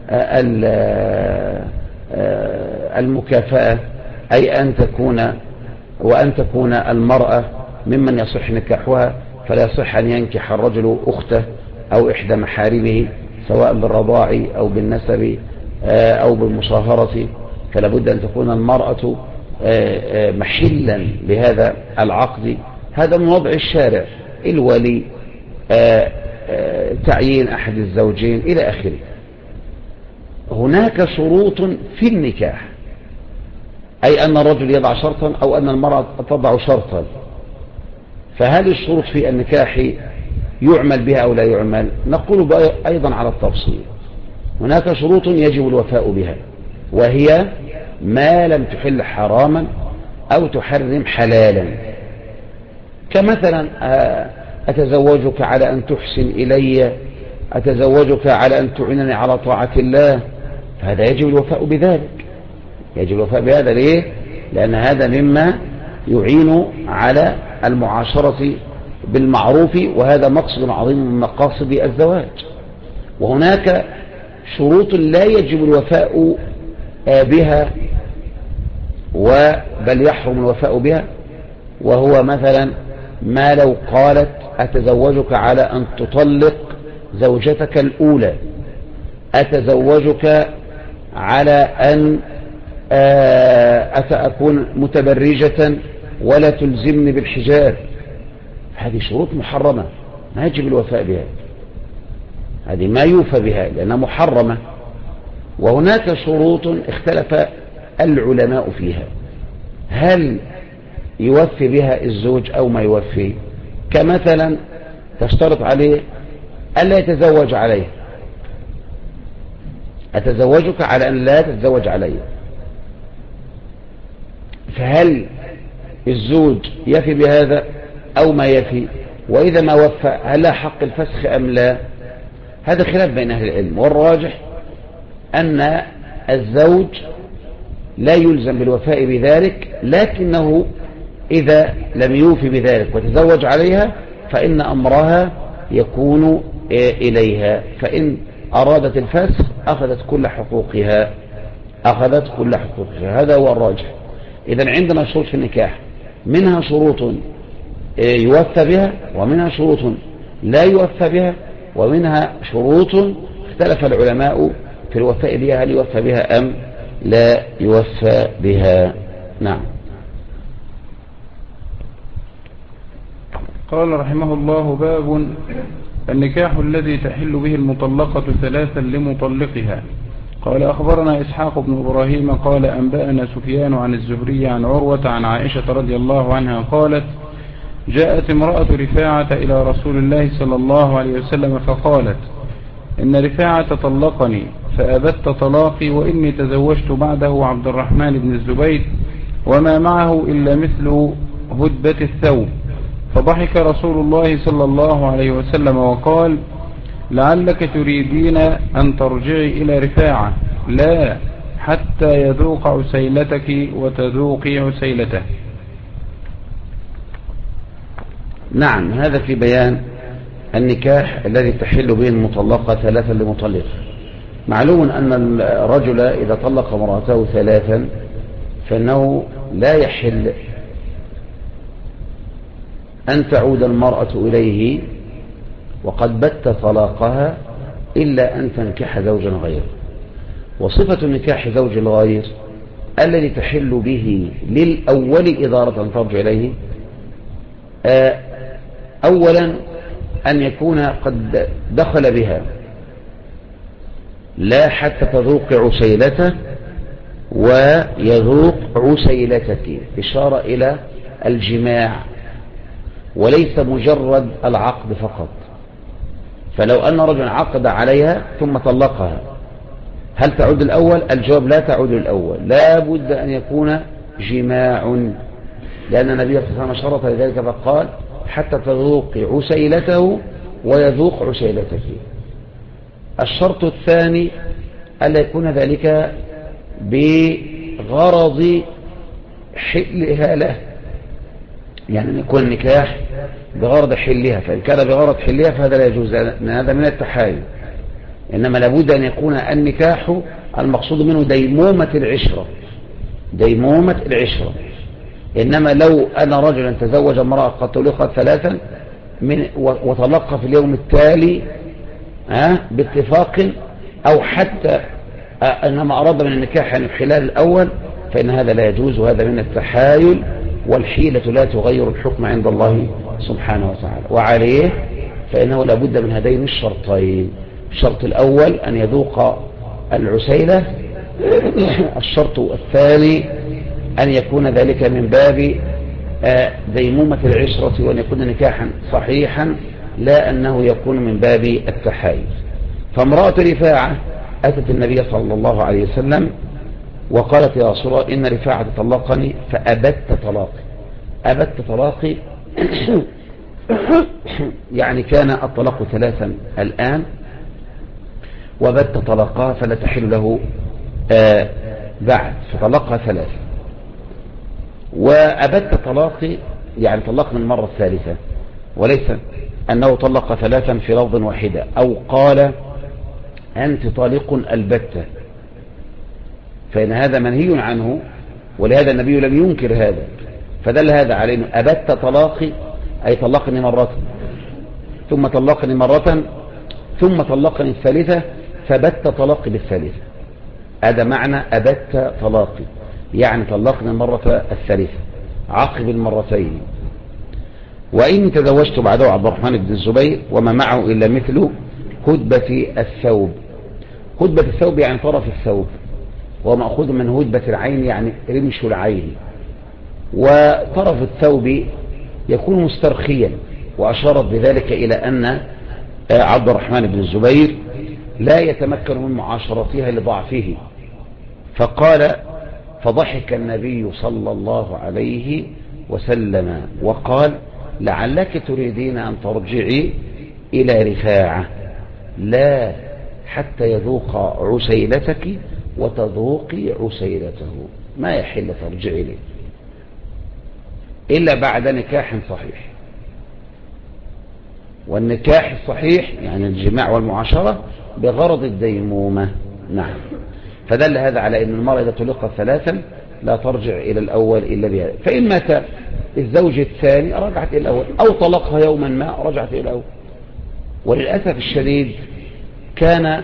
المكافأة، أي أن تكون المرأة ممن يصح نكاحها، فلا يصح أن ينكح الرجل أخته أو إحدى محارمه، سواء بالرضاع أو بالنسب أو بالمصاهرة، فلا بد أن تكون المرأة محلا لهذا العقد. هذا من وضع الشارع، الولي، تعيين أحد الزوجين إلى آخره. هناك شروط في النكاح، أي أن الرجل يضع شرطا أو أن المرأة تضع شرطا. فهل الشروط في النكاح يعمل بها أو لا يعمل؟ نقول أيضا على التفصيل. هناك شروط يجب الوفاء بها، وهي ما لم تحل حراما أو تحرم حلالا، كمثلا أتزوجك على أن تحسن إلي، أتزوجك على أن تعينني على طاعة الله، فهذا يجب الوفاء بذلك. يجب الوفاء بهذا. ليه؟ لأن هذا مما يعين على المعاشرة بالمعروف، وهذا مقصد عظيم من مقاصد الزواج. وهناك شروط لا يجب الوفاء بها بل يحرم الوفاء بها، وهو مثلا ما لو قالت أتزوجك على أن تطلق زوجتك الأولى، أتزوجك على أن أكون متبرجة ولا تلزمني بالحجاب. هذه شروط محرمة ما يجب الوفاء بها، هذه ما يوفى بها لأنها محرمة. وهناك شروط اختلف العلماء فيها، هل يوفي بها الزوج أو ما يوفي؟ كمثلا تشترط عليه ألا يتزوج عليه، أتزوجك على أن لا تتزوج عليه، فهل الزوج يفي بهذا أو ما يفي؟ وإذا ما وفى هل له حق الفسخ أم لا؟ هذا خلاف بين أهل العلم، والراجح أن الزوج لا يلزم بالوفاء بذلك، لكنه إذا لم يوفي بذلك وتزوج عليها فإن أمرها يكون إليها، فإن أرادت الفسخ أخذت كل حقوقها، هذا هو الراجح. إذن عندنا شروط في النكاح، منها شروط يوفى بها، ومنها شروط لا يوفى بها، ومنها شروط اختلف العلماء في الوفاء بها، هل يوفى بها أم لا يوفى بها. نعم. قال رحمه الله: باب النكاح الذي تحل به المطلقة ثلاثا لمطلقها. قال: أخبرنا إسحاق بن إبراهيم قال: أنبأنا سفيان عن الزهري عن عروة عن عائشة رضي الله عنها قالت: جاءت امرأة رفاعة إلى رسول الله صلى الله عليه وسلم فقالت: إن رفاعة طلقني فأبت طلاقي، وإني تزوجت بعده عبد الرحمن بن الزبير وما معه إلا مثل هدبة الثوب. فضحك رسول الله صلى الله عليه وسلم وقال: لعلك تريدين أن ترجعي إلى رفاعة، لا حتى يذوق عسيلتك وتذوقي عسيلته. نعم، هذا في بيان النكاح الذي تحل به المطلقة ثلاثا لمطلق. معلوم أن الرجل إذا طلق امرأته ثلاثا فإنه لا يحل أن تعود المرأة إليه وقد بت طلاقها إلا أن تنكح زوجا غيره. وصفة نكاح زوج الغير الذي تحل به للأول إدارة ترجع إليه، أولا أن يكون قد دخل بها لا حتى تذوق عسيلته ويذوق عسيلتك، إشارة إلى الجماع وليس مجرد العقد فقط. فلو أن رجل عقد عليها ثم طلقها هل تعود الأول؟ الجواب لا تعود الأول، لا بد أن يكون جماع، لأن النبي صلى الله عليه وسلم شرط لذلك فقال: حتى تذوق عسيلته ويذوق عسيلتك. الشرط الثاني ألا يكون ذلك بغرض حلها له، يعني أن يكون النكاح بغرض حلها، فإن كان بغرض حلها فهذا لا يجوز، لأن هذا من التحايل. إنما لابد أن يكون النكاح المقصود منه ديمومة العشرة. إنما لو أن رجلا تزوج امرأة قد طلقت ثلاثا وطلقها في اليوم التالي باتفاق، أو حتى أنما أراد من النكاح أن الحلال الأول، فإن هذا لا يجوز، وهذا من التحايل، والحيلة لا تغير الحكم عند الله سبحانه وتعالى. وعليه فإنه لابد من هذين الشرطين: الشرط الأول أن يذوق العسيلة، الشرط الثاني أن يكون ذلك من باب ديمومة العشرة، وأن يكون نكاحا صحيحا، لا أنه يكون من باب التحايل. فامرأة رفاعة أتت النبي صلى الله عليه وسلم وقالت: يا رسول الله، إن رفاعة طلقني فأبت طلاقي يعني كان الطلاق ثلاثا الآن وبت طلقها، فلا تحل له بعد، فطلقها ثلاثة. وأبت طلاقي يعني طلقني المرة الثالثة، وليس أنه طلق ثلاثا في لفظ واحدة، أو قال أنت طالق البتة، فإن هذا منهي عنه، ولهذا النبي لم ينكر هذا، فدل هذا على أنه أبت طلاقي أي طلقني مرة ثم طلقني مرة ثم طلقني الثالثة، فبت طلاقي بالثالثة. هذا معنى أبت طلاقي، يعني طلقني المرة الثالثة عقب المرتين. وإن تزوجت بعده عبد الرحمن بن الزبير وما معه إلا مثل هدبة الثوب. هدبة الثوب يعني طرف الثوب، ومأخوذ من هدبة العين يعني رمش العين. وطرف الثوب يكون مسترخيا، وأشارت بذلك إلى أن عبد الرحمن بن الزبير لا يتمكن من معاشرتها لضعفه، فقال فضحك النبي صلى الله عليه وسلم وقال لعلك تريدين أن ترجعي إلى رفاعة، لا حتى يذوق عسيلتك وتذوقي عسيلته، ما يحل ترجعي لي إلا بعد نكاح صحيح. والنكاح الصحيح يعني الجماع والمعاشرة بغرض الديمومة. نعم. فدل هذا على أن المرأة إذا طلقت ثلاثا لا ترجع إلى الأول إلا بهذا، فإن مات الزوج الثاني رجعت إلى الأول، أو طلقها يوما ما رجعت إلى الأول. وللأسف الشديد كان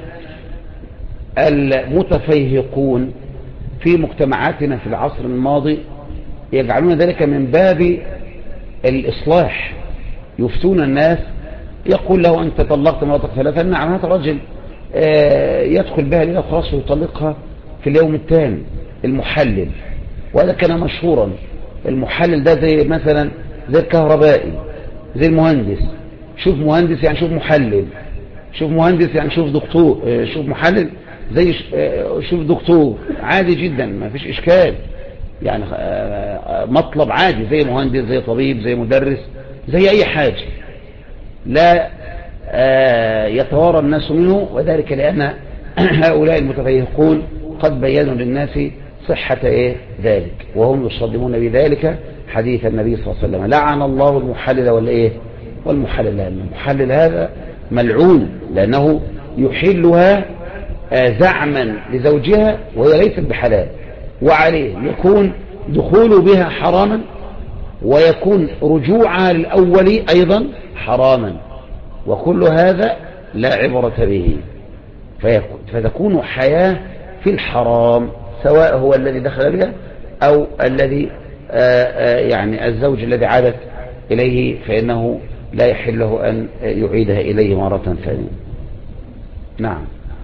المتفيهقون في مجتمعاتنا في العصر الماضي يجعلون ذلك من باب الإصلاح، يفتون الناس، يقول له أنت طلقت مراتك ثلاثا، نعم، هذا رجل يدخل بها ليلة خلاص ويطلقها في اليوم الثاني، المحلل. وهذا كان مشهورا. المحلل ده زي مثلا زي الكهربائي، زي المهندس. شوف مهندس يعني شوف محلل، شوف مهندس يعني شوف دكتور، شوف محلل زي شوف دكتور، عادي جدا ما فيش إشكال، يعني مطلب عادي، زي مهندس زي طبيب زي مدرس زي أي حاجة، لا يتوارى الناس منه. وذلك لأن هؤلاء المتفيهقون قد بيّنوا للناس صحة ذلك، وهم يصدمون بذلك حديث النبي صلى الله عليه وسلم لعن الله المحلل والمحلل. المحلل هذا ملعون، لأنه يحلها زعما لزوجها وهي ليست بحلال، وعليه يكون دخول بها حراما، ويكون رجوعها للأول أيضا حراما، وكل هذا لا عبرة به، فتكون حياة في الحرام، سواء هو الذي دخل بها أو الذي يعني الزوج الذي عادت إليه، فإنه لا يحل له أن يعيدها إليه مرة ثانية. نعم.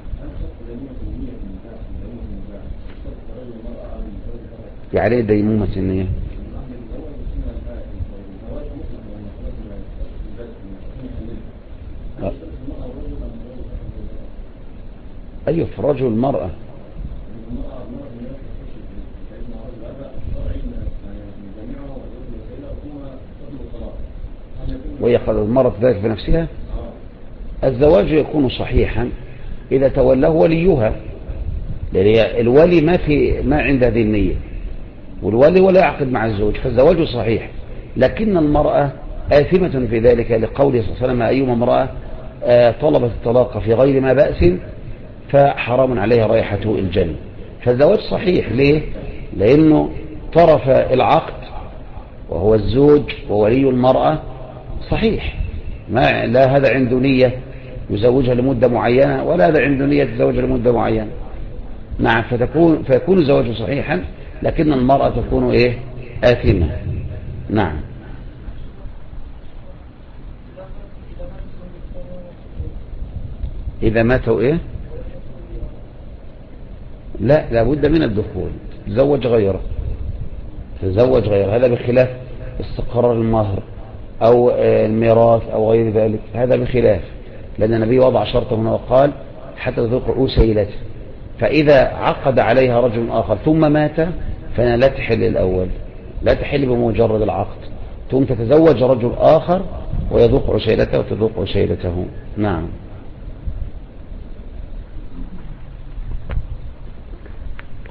يعني ديمومة النية أيوة، في الرجل المرأة وهي قد مرت ذلك بنفسها. الزواج يكون صحيحا إذا تولاه وليها، لأن الولي ما عند هذه النية، والولي ولا يعقد مع الزوج، فالزواج صحيح. لكن المرأة آثمة في ذلك، لقوله صلى الله عليه وسلم أيما امرأة طلبت الطلاق في غير ما بأس فحرام عليها رائحة الجنة. فالزواج صحيح. ليه؟ لأنه طرف العقد وهو الزوج وولي المرأة صحيح، ما لا هذا عنده نية يزوجها لمدة معينة، ولا هذا عنده نية يتزوجها لمدة معينة. نعم. فيكون الزواج صحيحا، لكن المرأة تكون آثمة. نعم. إذا ماتوا لا لابد من الدخول، تزوج غيره، هذا بخلاف استقرار المهر أو الميراث أو غير ذلك، هذا بخلاف، لأن النبي وضع شرطا هنا وقال حتى تذوق عسيلته. فإذا عقد عليها رجل آخر ثم مات فإنها لا تحل الأول، لا تحل بمجرد العقد، ثم تتزوج رجل آخر ويذوق عسيلته وتذوق عسيلته. نعم.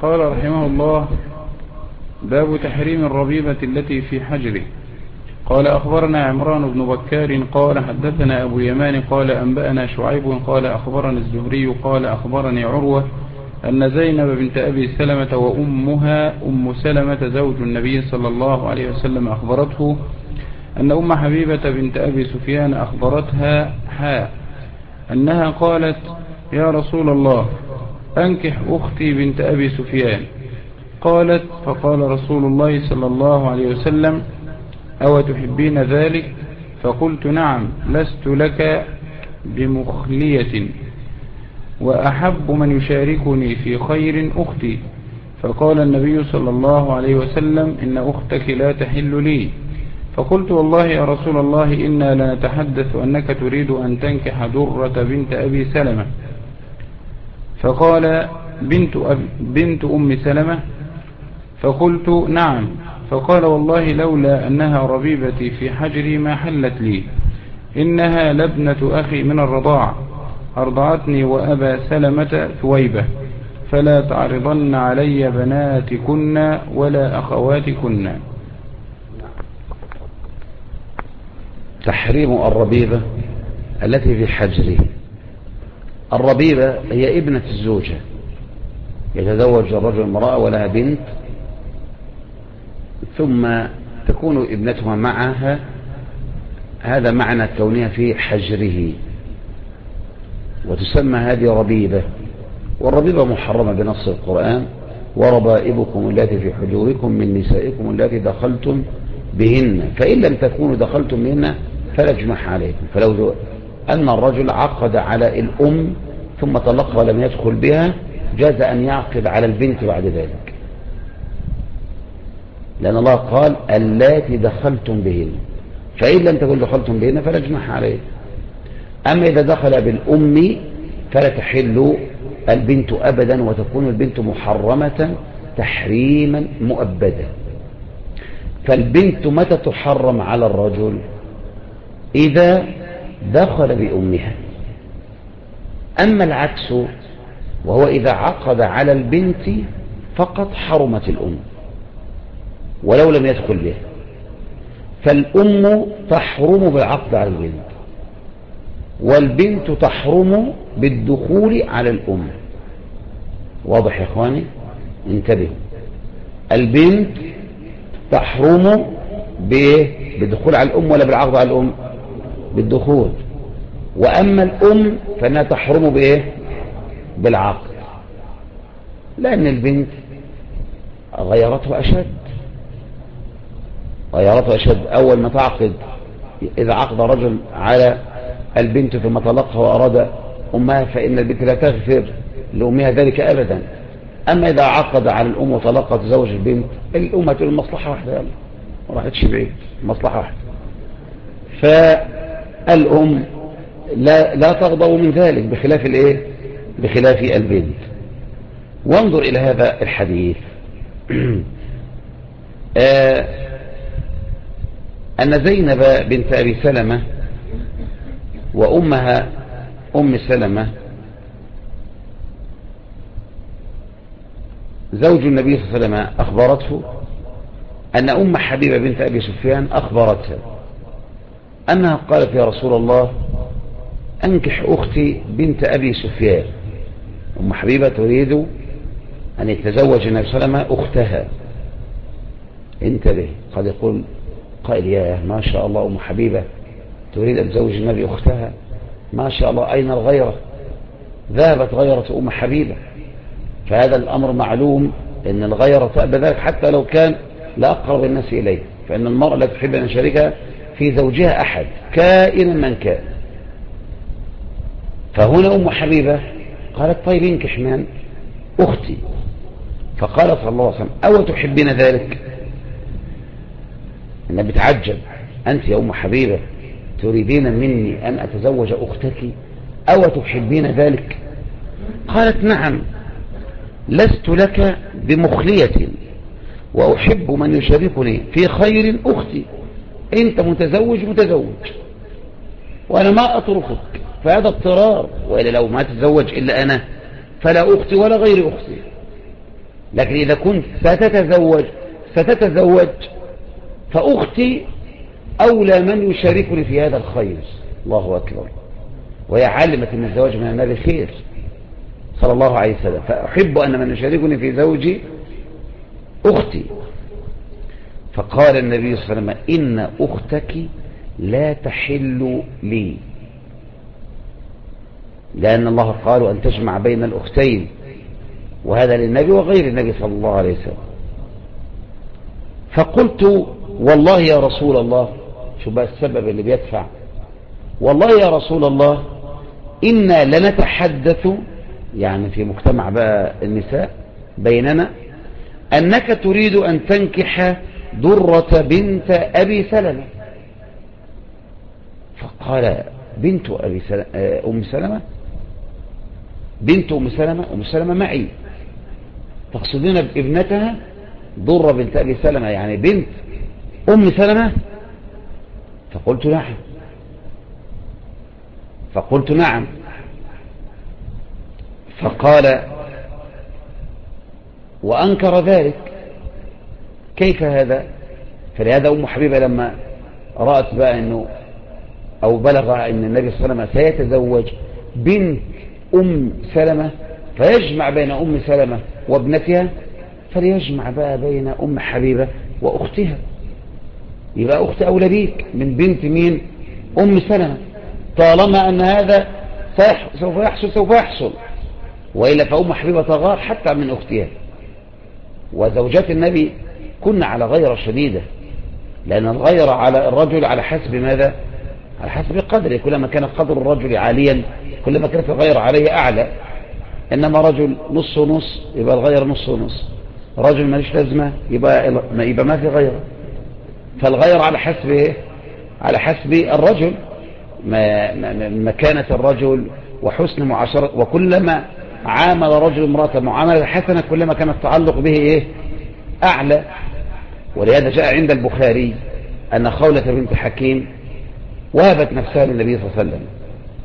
قال رحمه الله: باب تحريم الربيبة التي في حجره. قال: أخبرنا عمران بن بكار قال حدثنا أبو يمان قال أنبأنا شعيب قال أخبرنا الزهري قال أخبرني عروة أن زينب بنت أبي سلمة وأمها أم سلمة زوج النبي صلى الله عليه وسلم أخبرته أن أم حبيبة بنت أبي سفيان أخبرتها أنها قالت: يا رسول الله، أنكح أختي بنت أبي سفيان. قالت: فقال رسول الله صلى الله عليه وسلم: أو تحبين ذلك؟ فقلت: نعم، لست لك بمخلية، وأحب من يشاركني في خير أختي. فقال النبي صلى الله عليه وسلم: إن أختك لا تحل لي. فقلت: والله يا رسول الله، إنا لنتحدث أنك تريد أن تنكح درة بنت أبي سلمة. فقال: بنت أم سلمة؟ فقلت: نعم. فقال: والله لولا أنها ربيبتي في حجري ما حلت لي، إنها لابنة أخي من الرضاعة، أرضعتني وأبا سلمة ثويبة، فلا تعرضن علي بناتكن ولا أخواتكن. تحريم الربيبة التي في حجره. الربيبة هي ابنة الزوجة، يتزوج الرجل امرأة ولها بنت، ثم تكون ابنتها معها، هذا معنى كونها في حجره، وتسمى هذه ربيبة. والربيبة محرمة بنص القرآن: وربائبكم التي في حجوركم من نسائكم التي دخلتم بهن، فإن لم تكونوا دخلتم بهن فلا جناح عليكم. فلو أن الرجل عقد على الأم ثم طلقها ولم يدخل بها، جاز أن يعقد على البنت بعد ذلك، لأن الله قال: اللاتي دخلتم بهن، فإن لم تكن دخلتم بهن فلا جناح عليه. أما إذا دخل بالأم فلا تحل البنت أبدا، وتكون البنت محرمة تحريما مؤبدا. فالبنت متى تحرم على الرجل؟ إذا دخل بأمها. أما العكس وهو إذا عقد على البنت فقط حرمت الأم ولو لم يدخل بها، فالأم تحرم بالعقد على البنت، والبنت تحرم بالدخول على الأم. واضح يا إخواني؟ انتبهوا، البنت تحرم بالدخول على الأم ولا بالعقد على الأم؟ بالدخول. وأما الأم فإنها تحرم بإيه؟ بالعقد، لأن البنت غيرته أشد. أول ما تعقد، إذا عقد رجل على البنت ثم طلقها وأراد أمها فإن البنت لا تغفر لأمها ذلك أبدا. أما إذا عقد على الأم وطلقها تزوج البنت، الأم تقول المصلحة واحدة، يلا ما راحتش بعيد، مصلحة واحدة. فالأم لا تغضب من ذلك، بخلاف الإيه؟ بخلاف البنت. وانظر إلى هذا الحديث. أن زينب بنت أبي سلمة وأمها أم سلمة زوج النبي صلى الله عليه وسلم أخبرته أن أم حبيبة بنت أبي سفيان أخبرتها أنها قالت: يا رسول الله، أنكح أختي بنت أبي سفيان. أم حبيبة تريد أن يتزوج النبي صلى الله عليه وسلم أختها. انتبه، قد يقول قائل: يا ما شاء الله، أم حبيبة تريد أن تزوج النبي أختها، ما شاء الله، أين الغيرة؟ ذهبت غيرة أم حبيبة. فهذا الأمر معلوم أن الغيرة تأبى ذلك حتى لو كان لا أقرب الناس إليه، فإن المرأة لا تحب أن يشاركها في زوجها أحد كائنا من كان. فهنا أم حبيبة قالت: طيب انكح من؟ أختي. فقال صلى الله عليه وسلم: أو تحبين ذلك؟ أنا بتعجب، أنت يا أم حبيبة تريدين مني أن أتزوج أختك، أو تحبين ذلك؟ قالت: نعم، لست لك بمخلية، وأحب من يشاركني في خير أختي. أنت متزوج وأنا ما أتركك، فهذا اضطرار، وإلا لو ما تتزوج إلا أنا فلا أختي ولا غير أختي. لكن إذا كنت ستتزوج فأختي أولى من يشاركني في هذا الخير. الله أكبر. وهي علمت أن الزواج من النبي خير صلى الله عليه وسلم، فأحب أن من يشاركني في زوجي أختي. فقال النبي صلى الله عليه وسلم: إن أختك لا تحل لي، لأن الله قال أن تجمع بين الأختين، وهذا للنبي وغير النبي صلى الله عليه وسلم. فقلت: والله يا رسول الله، شو بقى السبب اللي بيدفع؟ والله يا رسول الله إنا لنتحدث، يعني في مجتمع بقى النساء بيننا، أنك تريد أن تنكح درة بنت أبي سلمة. فقال: بنت أم سلمة؟ بنت أم سلمة؟ أم سلمة معي، تقصدين بابنتها درة بنت أبي سلمة يعني بنت أم سلمة؟ فقلت: نعم. فقلت: نعم. فقال: وأنكر ذلك، كيف هذا؟ فلهذا أم حبيبة لما رأت بقى أنه أو بلغ أن النبي صلى الله عليه وسلم سيتزوج بنت أم سلمة فيجمع بين أم سلمة وابنتها، فليجمع بقى بين أم حبيبة وأختها، يبقى أخت أولى بيك من بنت مين؟ أم سلمة، طالما أن هذا سوف يحصل، وإلا فأم حبيبة تغار حتى من أختها. وزوجات النبي كنا على غيرة شديدة، لأن الغيرة على الرجل على حسب ماذا؟ على حسب قدره، كلما كان قدر الرجل عاليا كلما كانت الغيرة عليه أعلى. إنما رجل نص ونص يبقى الغيرة نص ونص، رجل ماليش لازمة يبقى ما في غيرة. فالغيرة على حسب إيه؟ على حسب الرجل، مكانة الرجل وحسن معاشرة، وكلما عامل رجل امرأة معاملة حسنة كلما كان التعلق به إيه؟ أعلى. ولهذا جاء عند البخاري أن خولة بنت حكيم وهبت نفسها للنبي صلى الله عليه وسلم،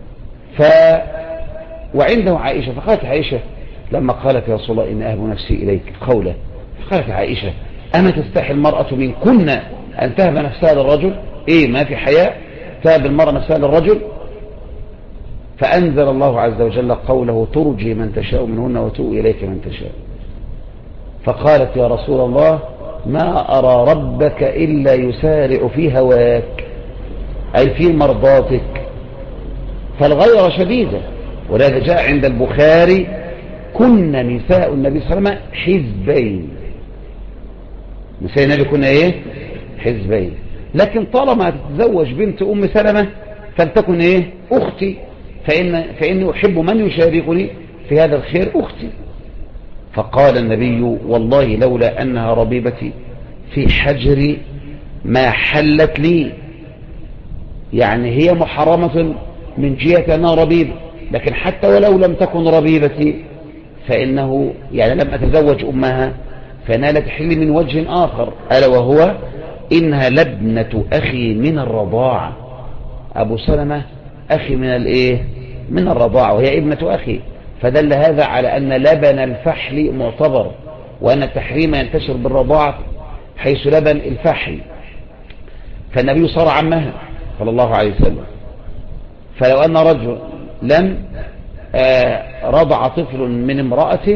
وعنده عائشة، فقالت عائشة لما قالت: يا رسول الله إني أهب نفسي إليك خولة، فقالت عائشة: أما تستحي المرأة من كنا أن تهب نفسها للرجل؟ إيه، ما في حياء تهب المرأة نفسها للرجل؟ فأنزل الله عز وجل قوله: ترجي من تشاء منهن وتؤوي إليك من تشاء. فقالت: يا رسول الله ما أرى ربك إلا يسارع في هواك، أي في مرضاتك. فالغيرة شديدة. ولهذا جاء عند البخاري: كنا نساء النبي صلى الله عليه وسلم حزبين. نساء النبي كنا ايه؟ حزبين. لكن طالما تتزوج بنت أم سلمة فلتكن ايه؟ أختي، فإني أحب من يشاركني في هذا الخير أختي. فقال النبي: والله لولا أنها ربيبتي في حجري ما حلت لي، يعني هي محرمة من جهة أنها ربيبة، لكن حتى ولو لم تكن ربيبتي فإنه يعني لم أتزوج أمها فإنها لا تحل من وجه آخر، ألا وهو إنها لابنة أخي من الرضاعة. أبو سلمة أخي من الإيه؟ من الرضاعة، وهي ابنة أخي، فدل هذا على أن لبن الفحل معتبر، وأن التحريم ينتشر بالرضاعة حيث لبن الفحل، فالنبي صار عمها صلى الله عليه وسلم. فلو أن رجل لم رضع طفل من امرأته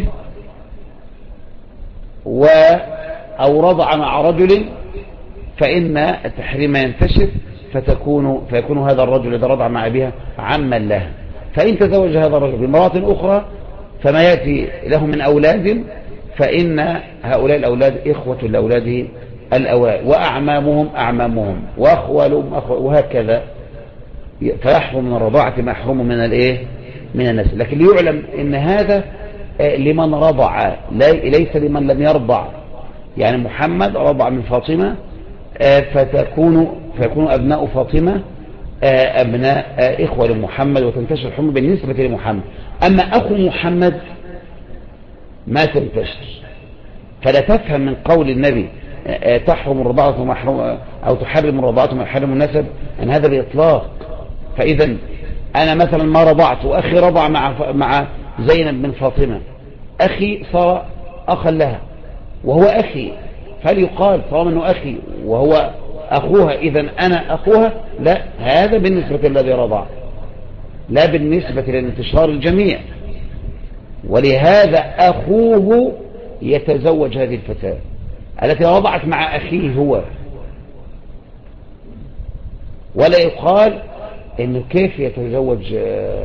أو رضع مع رجل فإن التحريم ينتشر، فيكون هذا الرجل إذا رضع مع أبيها عما له. فإن تزوج هذا الرجل بامرأة أخرى فما يأتي له من أولاد فإن هؤلاء الأولاد إخوة لأولاده الأوائل، وأعمامهم أعمامهم، وأخوالهم وهكذا، فيحرم من الرضاعة ما يحرم من الإيه؟ من النسل. لكن ليعلم إن هذا لمن رضع، ليس لمن لم يرضع. يعني محمد رضع من فاطمة فيكون أبناء فاطمة أبناء إخوة لمحمد، وتنتشر الحرمة بالنسبة لمحمد. أما أخو محمد ما تنتشر. فلا تفهم من قول النبي تحرم الرضاعة ومحرم أو تحرم الرضاعة ومحرم النسب أن هذا بإطلاق. فإذا أنا مثلا ما رضعت وأخي رضع مع زينب بن فاطمة، أخي صار أخا لها وهو أخي، فهل يقال طالما أنه أخي وهو أخوها إذن أنا أخوها؟ لا، هذا بالنسبة للذي رضع، لا بالنسبة للانتشار الجميع. ولهذا أخوه يتزوج هذه الفتاة التي رضعت مع أخيه هو، ولا يقال إنه كيف يتزوج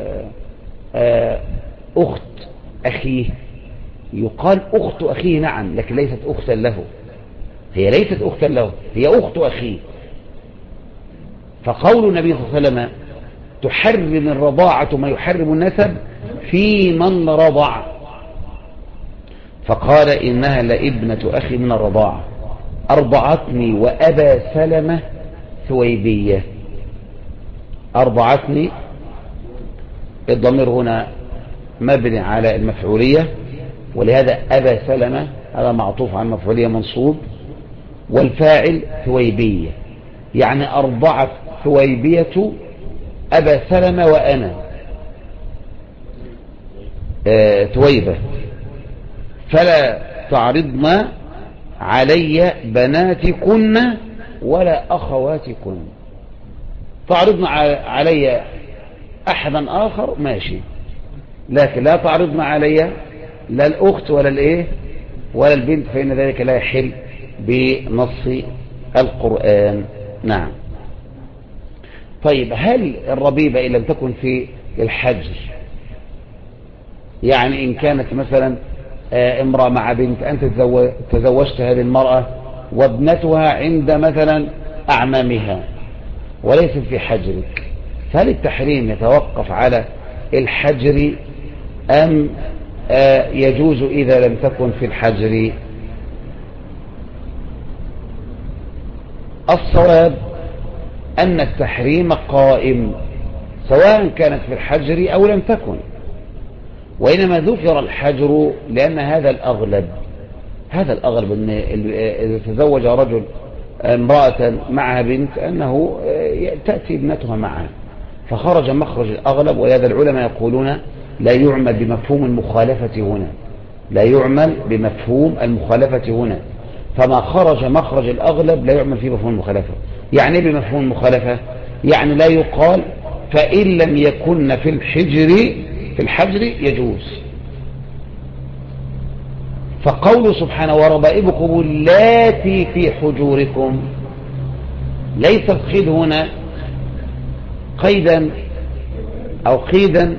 أخت أخيه. يقال أخت أخيه نعم، لكن ليست أختا له، هي ليست أختا له، هي أخت أخيه. فقول النبي صلى الله عليه وسلم تحرم الرضاعة ما يحرم النسب في من رضع، فقال إنها لابنة أخي من الرضاعة أرضعتني وأبا سلمة ثويبية. أرضعتني، الضمير هنا مبني على المفعولية، ولهذا أبا سلمة هذا معطوف عن مفعولية منصوب، والفاعل ثويبية، يعني أرضعت ثويبية أبا سلمة وأنا ثويبة، فلا تعرضن علي بناتكن ولا أخواتكن. تعرضن علي أحدا آخر ماشي، لكن لا تعرضن علي لا الأخت ولا الإيه ولا البنت، فإن ذلك لا يحل بنص القرآن. نعم. طيب، هل الربيبة إن لم تكن في الحجر، يعني إن كانت مثلا امرأة مع بنت، أنت تزوجت هذه المرأة وابنتها عند مثلا أعمامها وليس في حجرك، فهل التحريم يتوقف على الحجر أم يجوز إذا لم تكن في الحجر؟ الصواب أن التحريم قائم سواء كانت في الحجر أو لم تكن، وإنما ذكر الحجر لأن هذا الأغلب. هذا الأغلب أن إذا تزوج رجل امرأة معها بنت أنه تأتي ابنتها معها، فخرج مخرج الأغلب. ولهذا العلماء يقولون لا يعمل بمفهوم المخالفة هنا، لا يعمل بمفهوم المخالفة هنا، فما خرج مخرج الأغلب لا يعمل فيه مفهوم المخالفة. يعني بمفهوم المخالفة يعني لا يقال فإن لم يكن في الحجر يجوز. فقول سبحانه وربائبكم اللاتي في حجوركم، ليس القيد هنا قيدا أو قيدا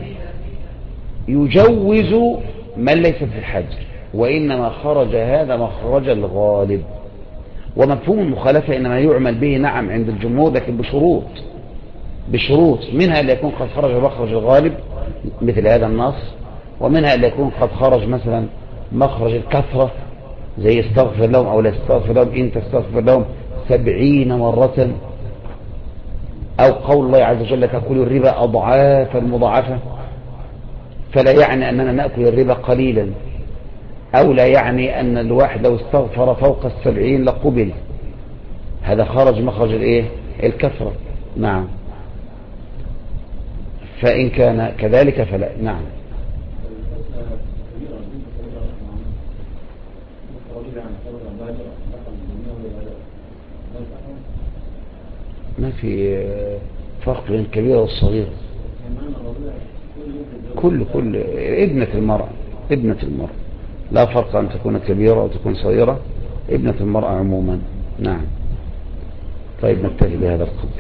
يجوز من ليس في الحجر، وإنما خرج هذا مخرج الغالب. ومفهوم المخالفة إنما يعمل به نعم عند الجمهور، لكن بشروط منها اللي يكون قد خرج مخرج الغالب مثل هذا النص، ومنها اللي يكون قد خرج مثلا مخرج الكثرة زي استغفر لهم أو لا استغفر لهم إن تستغفر لهم 70 مرة، أو قول الله عز وجل تأكل الربا أضعافا مضاعفة، فلا يعني أننا نأكل الربا قليلا، أو لا يعني أن الواحد لو استغفر فوق 70 لقبل. هذا خرج مخرج الإيه؟ الكثرة. نعم. فإن كان كذلك فلا. نعم. ما في فرق بين الكبيرة والصغيرة. كل ابنة المرأة لا فرق أن تكون كبيرة أو تكون صغيرة، ابنة المرأة عموما. نعم. طيب، نكتفي بهذا القدر.